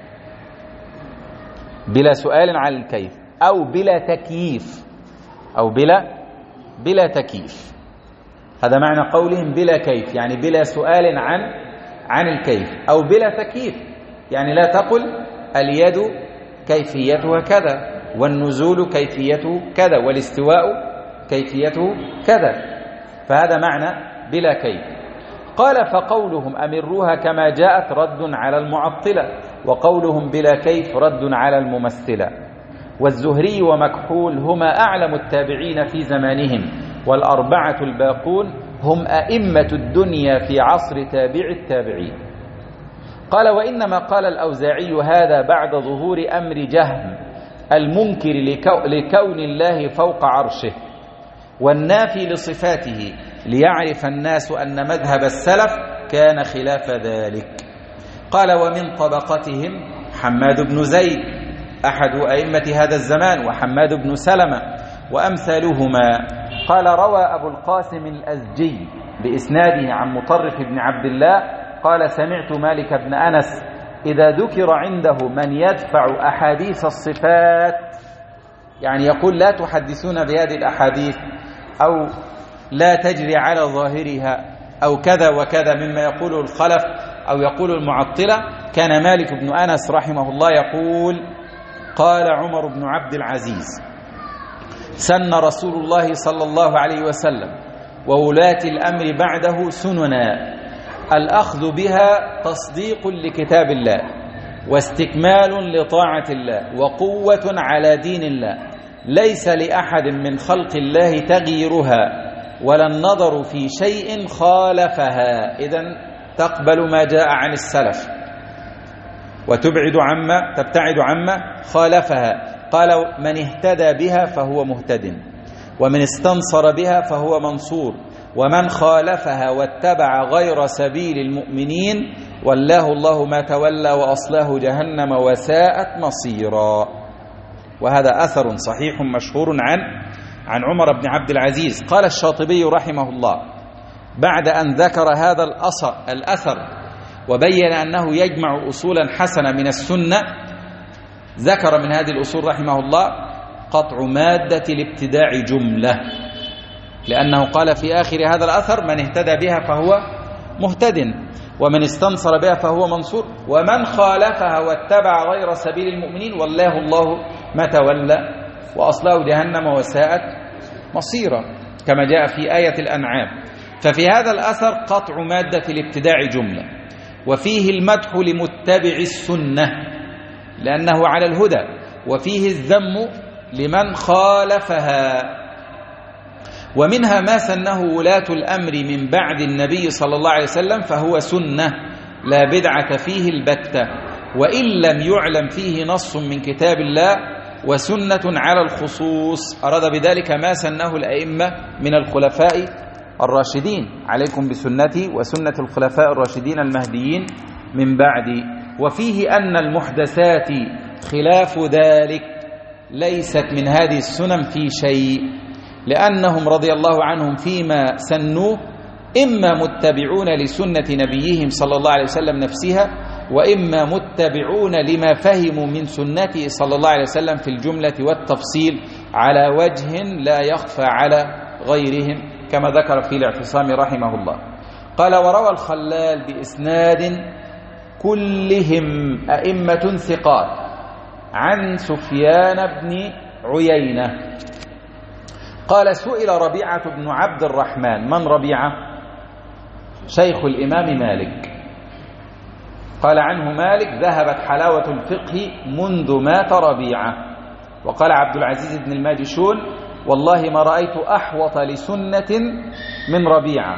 بلا سؤال عن الكيف، أو بلا تكييف، أو بلا بلا تكييف. هذا معنى قولهم بلا كيف، يعني بلا سؤال عن عن الكيف، أو بلا تكييف، يعني لا تقل اليد كيفيتها كذا، والنزول كيفيته كذا، والاستواء كيفيته كذا، فهذا معنى بلا كيف. قال: فقولهم أمروها كما جاءت رد على المعطلة، وقولهم بلا كيف رد على الممثلة. والزهري ومكحول هما أعلم التابعين في زمانهم، والأربعة الباقون هم أئمة الدنيا في عصر تابع التابعين. قال: وإنما قال الأوزاعي هذا بعد ظهور أمر جهم المنكر لكون الله فوق عرشه والنافي لصفاته، ليعرف الناس أن مذهب السلف كان خلاف ذلك. قال: ومن طبقتهم حماد بن زيد أحد أئمة هذا الزمان، وحماد بن سلمة وأمثالهما. قال: روى أبو القاسم الأزجي بإسناده عن مطرف بن عبد الله قال: سمعت مالك بن أنس إذا ذكر عنده من يدفع أحاديث الصفات، يعني يقول لا تحدثون بهذه الأحاديث، أو لا تجري على ظاهرها، أو كذا وكذا مما يقوله الخلف أو يقول المعطلة، كان مالك بن أنس رحمه الله يقول: قال عمر بن عبد العزيز: سن رسول الله صلى الله عليه وسلم وولاة الأمر بعده سننا، الأخذ بها تصديق لكتاب الله، واستكمال لطاعة الله، وقوة على دين الله، ليس لأحد من خلق الله تغييرها ولا النظر في شيء خالفها. إذن تقبل ما جاء عن السلف. وتبعد عما تبتعد عما خالفها. قال من اهتدى بها فهو مهتد، ومن استنصر بها فهو منصور، ومن خالفها واتبع غير سبيل المؤمنين ولاه الله ما تولى وأصلاه جهنم وساءت مصيرا. وهذا أثر صحيح مشهور عن عن عمر بن عبد العزيز. قال الشاطبي رحمه الله بعد أن ذكر هذا الأثر وبين أنه يجمع أصولا حسنة من السنة، ذكر من هذه الأصول رحمه الله قطع مادة الابتداع جملة، لأنه قال في آخر هذا الأثر من اهتدى بها فهو مهتد، ومن استنصر بها فهو منصور، ومن خالفها واتبع غير سبيل المؤمنين ولاه الله ما تولى وأصلاه جهنم وساءت مصيرا، كما جاء في آية الأنعام. ففي هذا الأثر قطع مادة الابتداع جملة، وفيه المدح لمتبع السنة لأنه على الهدى، وفيه الذم لمن خالفها. ومنها ما سنه ولاة الأمر من بعد النبي صلى الله عليه وسلم فهو سنة لا بدعة فيه البتة، وإن لم يعلم فيه نص من كتاب الله، وسنة على الخصوص. أراد بذلك ما سنه الأئمة من الخلفاء الراشدين، عليكم بسنتي وسنة الخلفاء الراشدين المهديين من بعدي. وفيه أن المحدثات خلاف ذلك ليست من هذه السنن في شيء، لأنهم رضي الله عنهم فيما سنوه إما متبعون لسنة نبيهم صلى الله عليه وسلم نفسها، وإما متبعون لما فهموا من سنته صلى الله عليه وسلم في الجملة والتفصيل على وجه لا يخفى على غيرهم، كما ذكر في الاعتصام رحمه الله. قال وروى الخلال بإسناد كلهم أئمة ثقات عن سفيان بن عيينة قال سئل ربيعة بن عبد الرحمن. من ربيعة؟ شيخ الإمام مالك. قال عنه مالك ذهبت حلاوة الفقه منذ مات ربيعة. وقال عبد العزيز بن الماجشون والله ما رأيت أحوط لسنة من ربيعة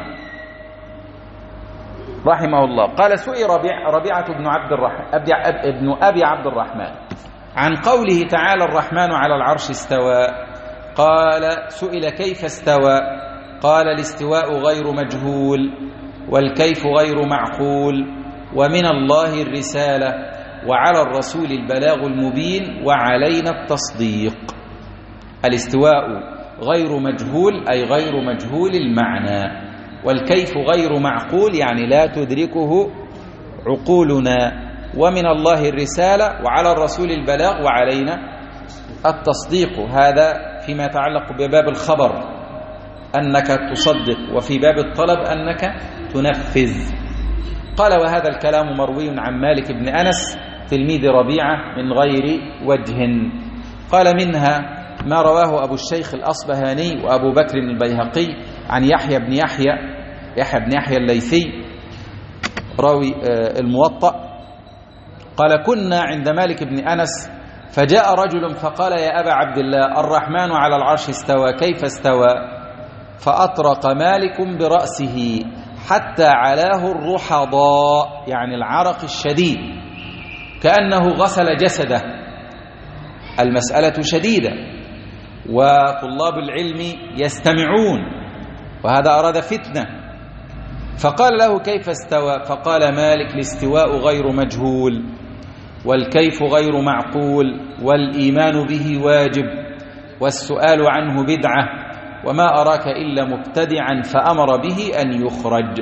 رحمه الله. قال سئل ربيع ربيعة بن عبد الرحمن ابن أبي عبد الرحمن عن قوله تعالى الرحمن على العرش استوى. قال سئل كيف استوى؟ قال الاستواء غير مجهول، والكيف غير معقول، ومن الله الرسالة، وعلى الرسول البلاغ المبين، وعلينا التصديق. الاستواء غير مجهول أي غير مجهول المعنى، والكيف غير معقول يعني لا تدركه عقولنا، ومن الله الرسالة، وعلى الرسول البلاغ، وعلينا التصديق. هذا فيما يتعلق بباب الخبر أنك تصدق، وفي باب الطلب أنك تنفذ. قال وهذا الكلام مروي عن مالك بن أنس تلميذ ربيعة من غير وجه. قال منها ما رواه أبو الشيخ الأصبهاني وأبو بكر البيهقي عن يحيى بن يحيى يحيى بن يحيى الليثي راوي الموطأ. قال كنا عند مالك بن أنس فجاء رجل فقال يا أبا عبد الله الرحمن على العرش استوى، كيف استوى؟ فأطرق مالك برأسه حتى علاه الرحضاء يعني العرق الشديد كأنه غسل جسده. المسألة شديدة وطلاب العلم يستمعون، وهذا أراد فتنة. فقال له كيف استوى؟ فقال مالك الاستواء غير مجهول، والكيف غير معقول، والإيمان به واجب، والسؤال عنه بدعة، وما أراك إلا مبتدعا فأمر به أن يخرج.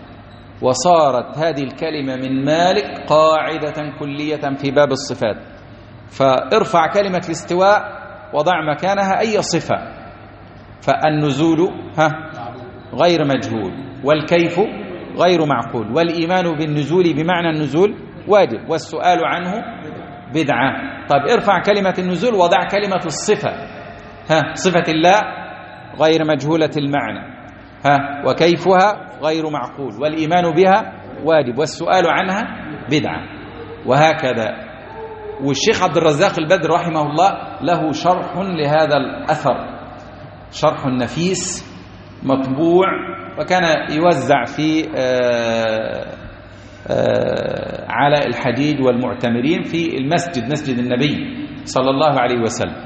وصارت هذه الكلمة من مالك قاعدة كلية في باب الصفات. فارفع كلمة الاستواء وضع مكانها أي صفة. فالنزول ها غير مجهول، والكيف غير معقول، والإيمان بالنزول بمعنى النزول واجب، والسؤال عنه بدعة. طيب ارفع كلمة النزول وضع كلمة الصفة. ها صفة الله غير مجهولة المعنى، ها وكيفها غير معقول، والإيمان بها واجب، والسؤال عنها بدعة، وهكذا. والشيخ عبد الرزاق البدر رحمه الله له شرح لهذا الأثر، شرح نفيس مطبوع، وكان يوزع في على الحجيج والمعتمرين في المسجد، مسجد النبي صلى الله عليه وسلم.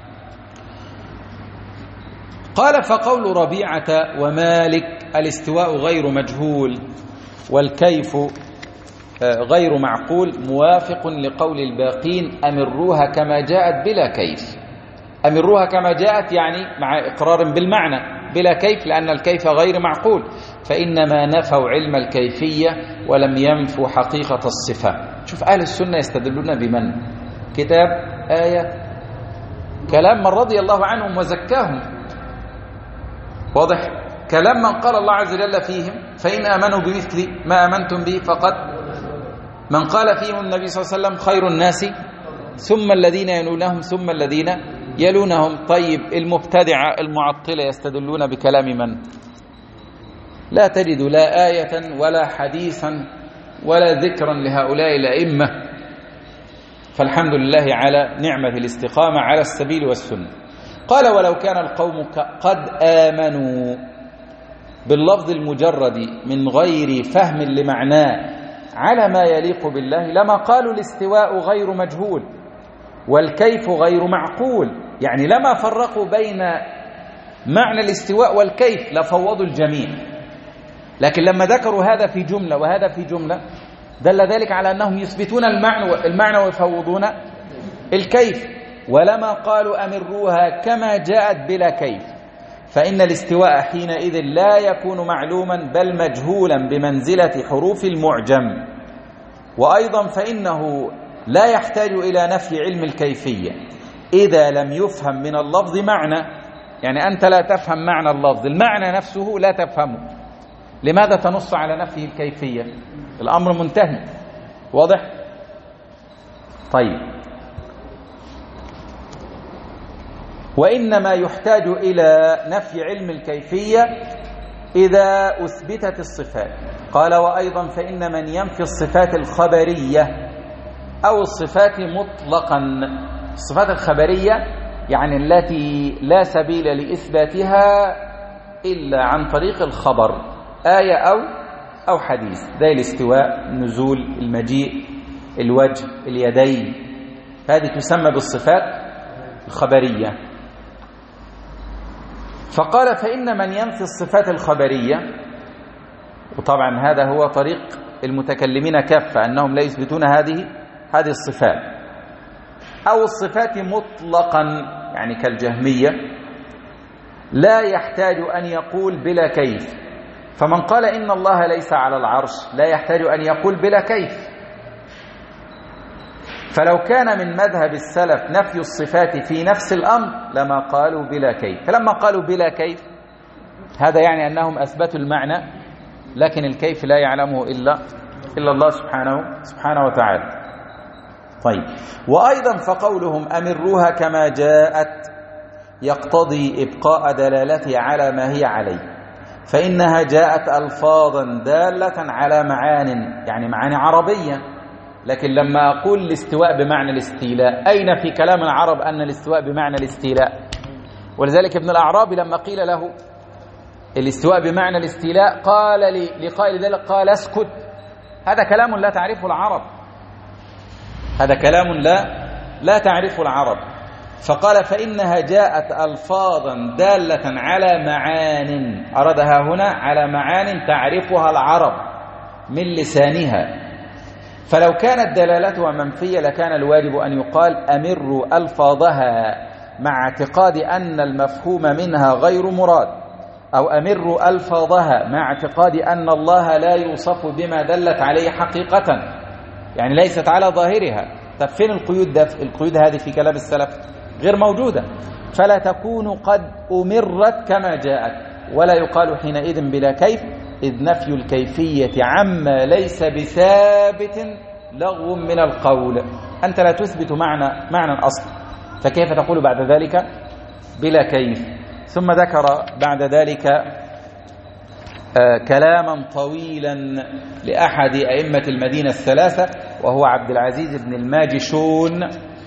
قال: فقول ربيعة ومالك الاستواء غير مجهول والكيف غير معقول موافق لقول الباقين أمروها كما جاءت بلا كيف. أمروها كما جاءت يعني مع إقرار بالمعنى بلا كيف، لأن الكيف غير معقول، فإنما نفوا علم الكيفية ولم ينفوا حقيقة الصفة. شوف أهل السنة يستدلون بمن؟ كتاب، آية، كلام من رضي الله عنهم وزكاهم. واضح؟ كلام من قال الله عز وجل فيهم: فإن آمنوا بمثل ما آمنتم به فقد، من قال فيهم النبي صلى الله عليه وسلم: خير الناس ثم الذين يلونهم ثم الذين يلونهم. طيب المبتدعة المعطلة يستدلون بكلام من؟ لا تجد لا آية ولا حديثا ولا ذكرا لهؤلاء الأئمة. فالحمد لله على نعمة الاستقامة على السبيل والسنة. قال: ولو كان القوم قد آمنوا باللفظ المجرد من غير فهم لمعناه على ما يليق بالله لما قالوا الاستواء غير مجهول والكيف غير معقول، يعني لما فرقوا بين معنى الاستواء والكيف لفوضوا الجميع. لكن لما ذكروا هذا في جملة وهذا في جملة دل ذلك على أنهم يثبتون المعنى المعنى ويفوضون الكيف. ولما قالوا أمروها كما جاءت بلا كيف، فإن الاستواء حينئذ لا يكون معلوما بل مجهولا بمنزلة حروف المعجم. وأيضا فإنه لا يحتاج إلى نفي علم الكيفية إذا لم يفهم من اللفظ معنى. يعني أنت لا تفهم معنى اللفظ، المعنى نفسه لا تفهمه، لماذا تنص على نفي الكيفية؟ الأمر منتهي. واضح؟ طيب، وإنما يحتاج إلى نفي علم الكيفية إذا أثبتت الصفات. قال: وأيضا فإن من ينفي الصفات الخبرية أو الصفات مطلقا، الصفات الخبرية يعني التي لا سبيل لإثباتها إلا عن طريق الخبر، آية أو أو حديث، ذي الاستواء، النزول، المجيء، الوجه، اليدين، هذه تسمى بالصفات الخبرية. فقال: فإن من ينفي الصفات الخبرية، وطبعا هذا هو طريق المتكلمين كافة، أنهم لا يثبتون هذه هذه الصفات، أو الصفات مطلقا يعني كالجهمية، لا يحتاج أن يقول بلا كيف. فمن قال إن الله ليس على العرش لا يحتاج أن يقول بلا كيف. فلو كان من مذهب السلف نفي الصفات في نفس الأمر لما قالوا بلا كيف. فلما قالوا بلا كيف هذا يعني أنهم أثبتوا المعنى، لكن الكيف لا يعلمه إلا إلا الله سبحانه سبحانه وتعالى. طيب، وأيضا فقولهم أمروها كما جاءت يقتضي إبقاء دلالتها على ما هي عليه، فإنها جاءت ألفاظا دالة على معان، يعني معاني عربية. لكن لما أقول الاستواء بمعنى الاستيلاء، أين في كلام العرب أن الاستواء بمعنى الاستيلاء؟ ولذلك ابن الأعرابي لما قيل له الاستواء بمعنى الاستيلاء قال لقائل ذلك قال: اسكت، هذا كلام لا تعرفه العرب، هذا كلام لا لا تعرفه العرب. فقال: فإنها جاءت ألفاظا دالة على معان، أردها هنا على معان تعرفها العرب من لسانها. فلو كانت دلالتها منفية لكان الواجب أن يقال أمروا ألفاظها مع اعتقاد أن المفهوم منها غير مراد، أو أمروا ألفاظها مع اعتقاد أن الله لا يوصف بما دلت عليه حقيقة، يعني ليست على ظاهرها. طب فين القيود ده؟ القيود هذه في كلام السلف غير موجودة. فلا تكون قد أمرت كما جاءت، ولا يقال حينئذ بلا كيف، إذ نفي الكيفية عما ليس بثابت لغو من القول. أنت لا تثبت معنى معنى أصلا، فكيف تقول بعد ذلك بلا كيف؟ ثم ذكر بعد ذلك آه كلاما طويلا لأحد أئمة المدينة الثلاثة، وهو عبد العزيز بن الماجشون،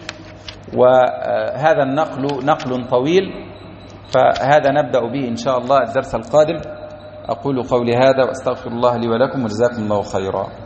وهذا النقل نقل طويل، فهذا نبدأ به إن شاء الله الدرس القادم. أقول قولي هذا وأستغفر الله لي ولكم، وجزاكم الله خيرا.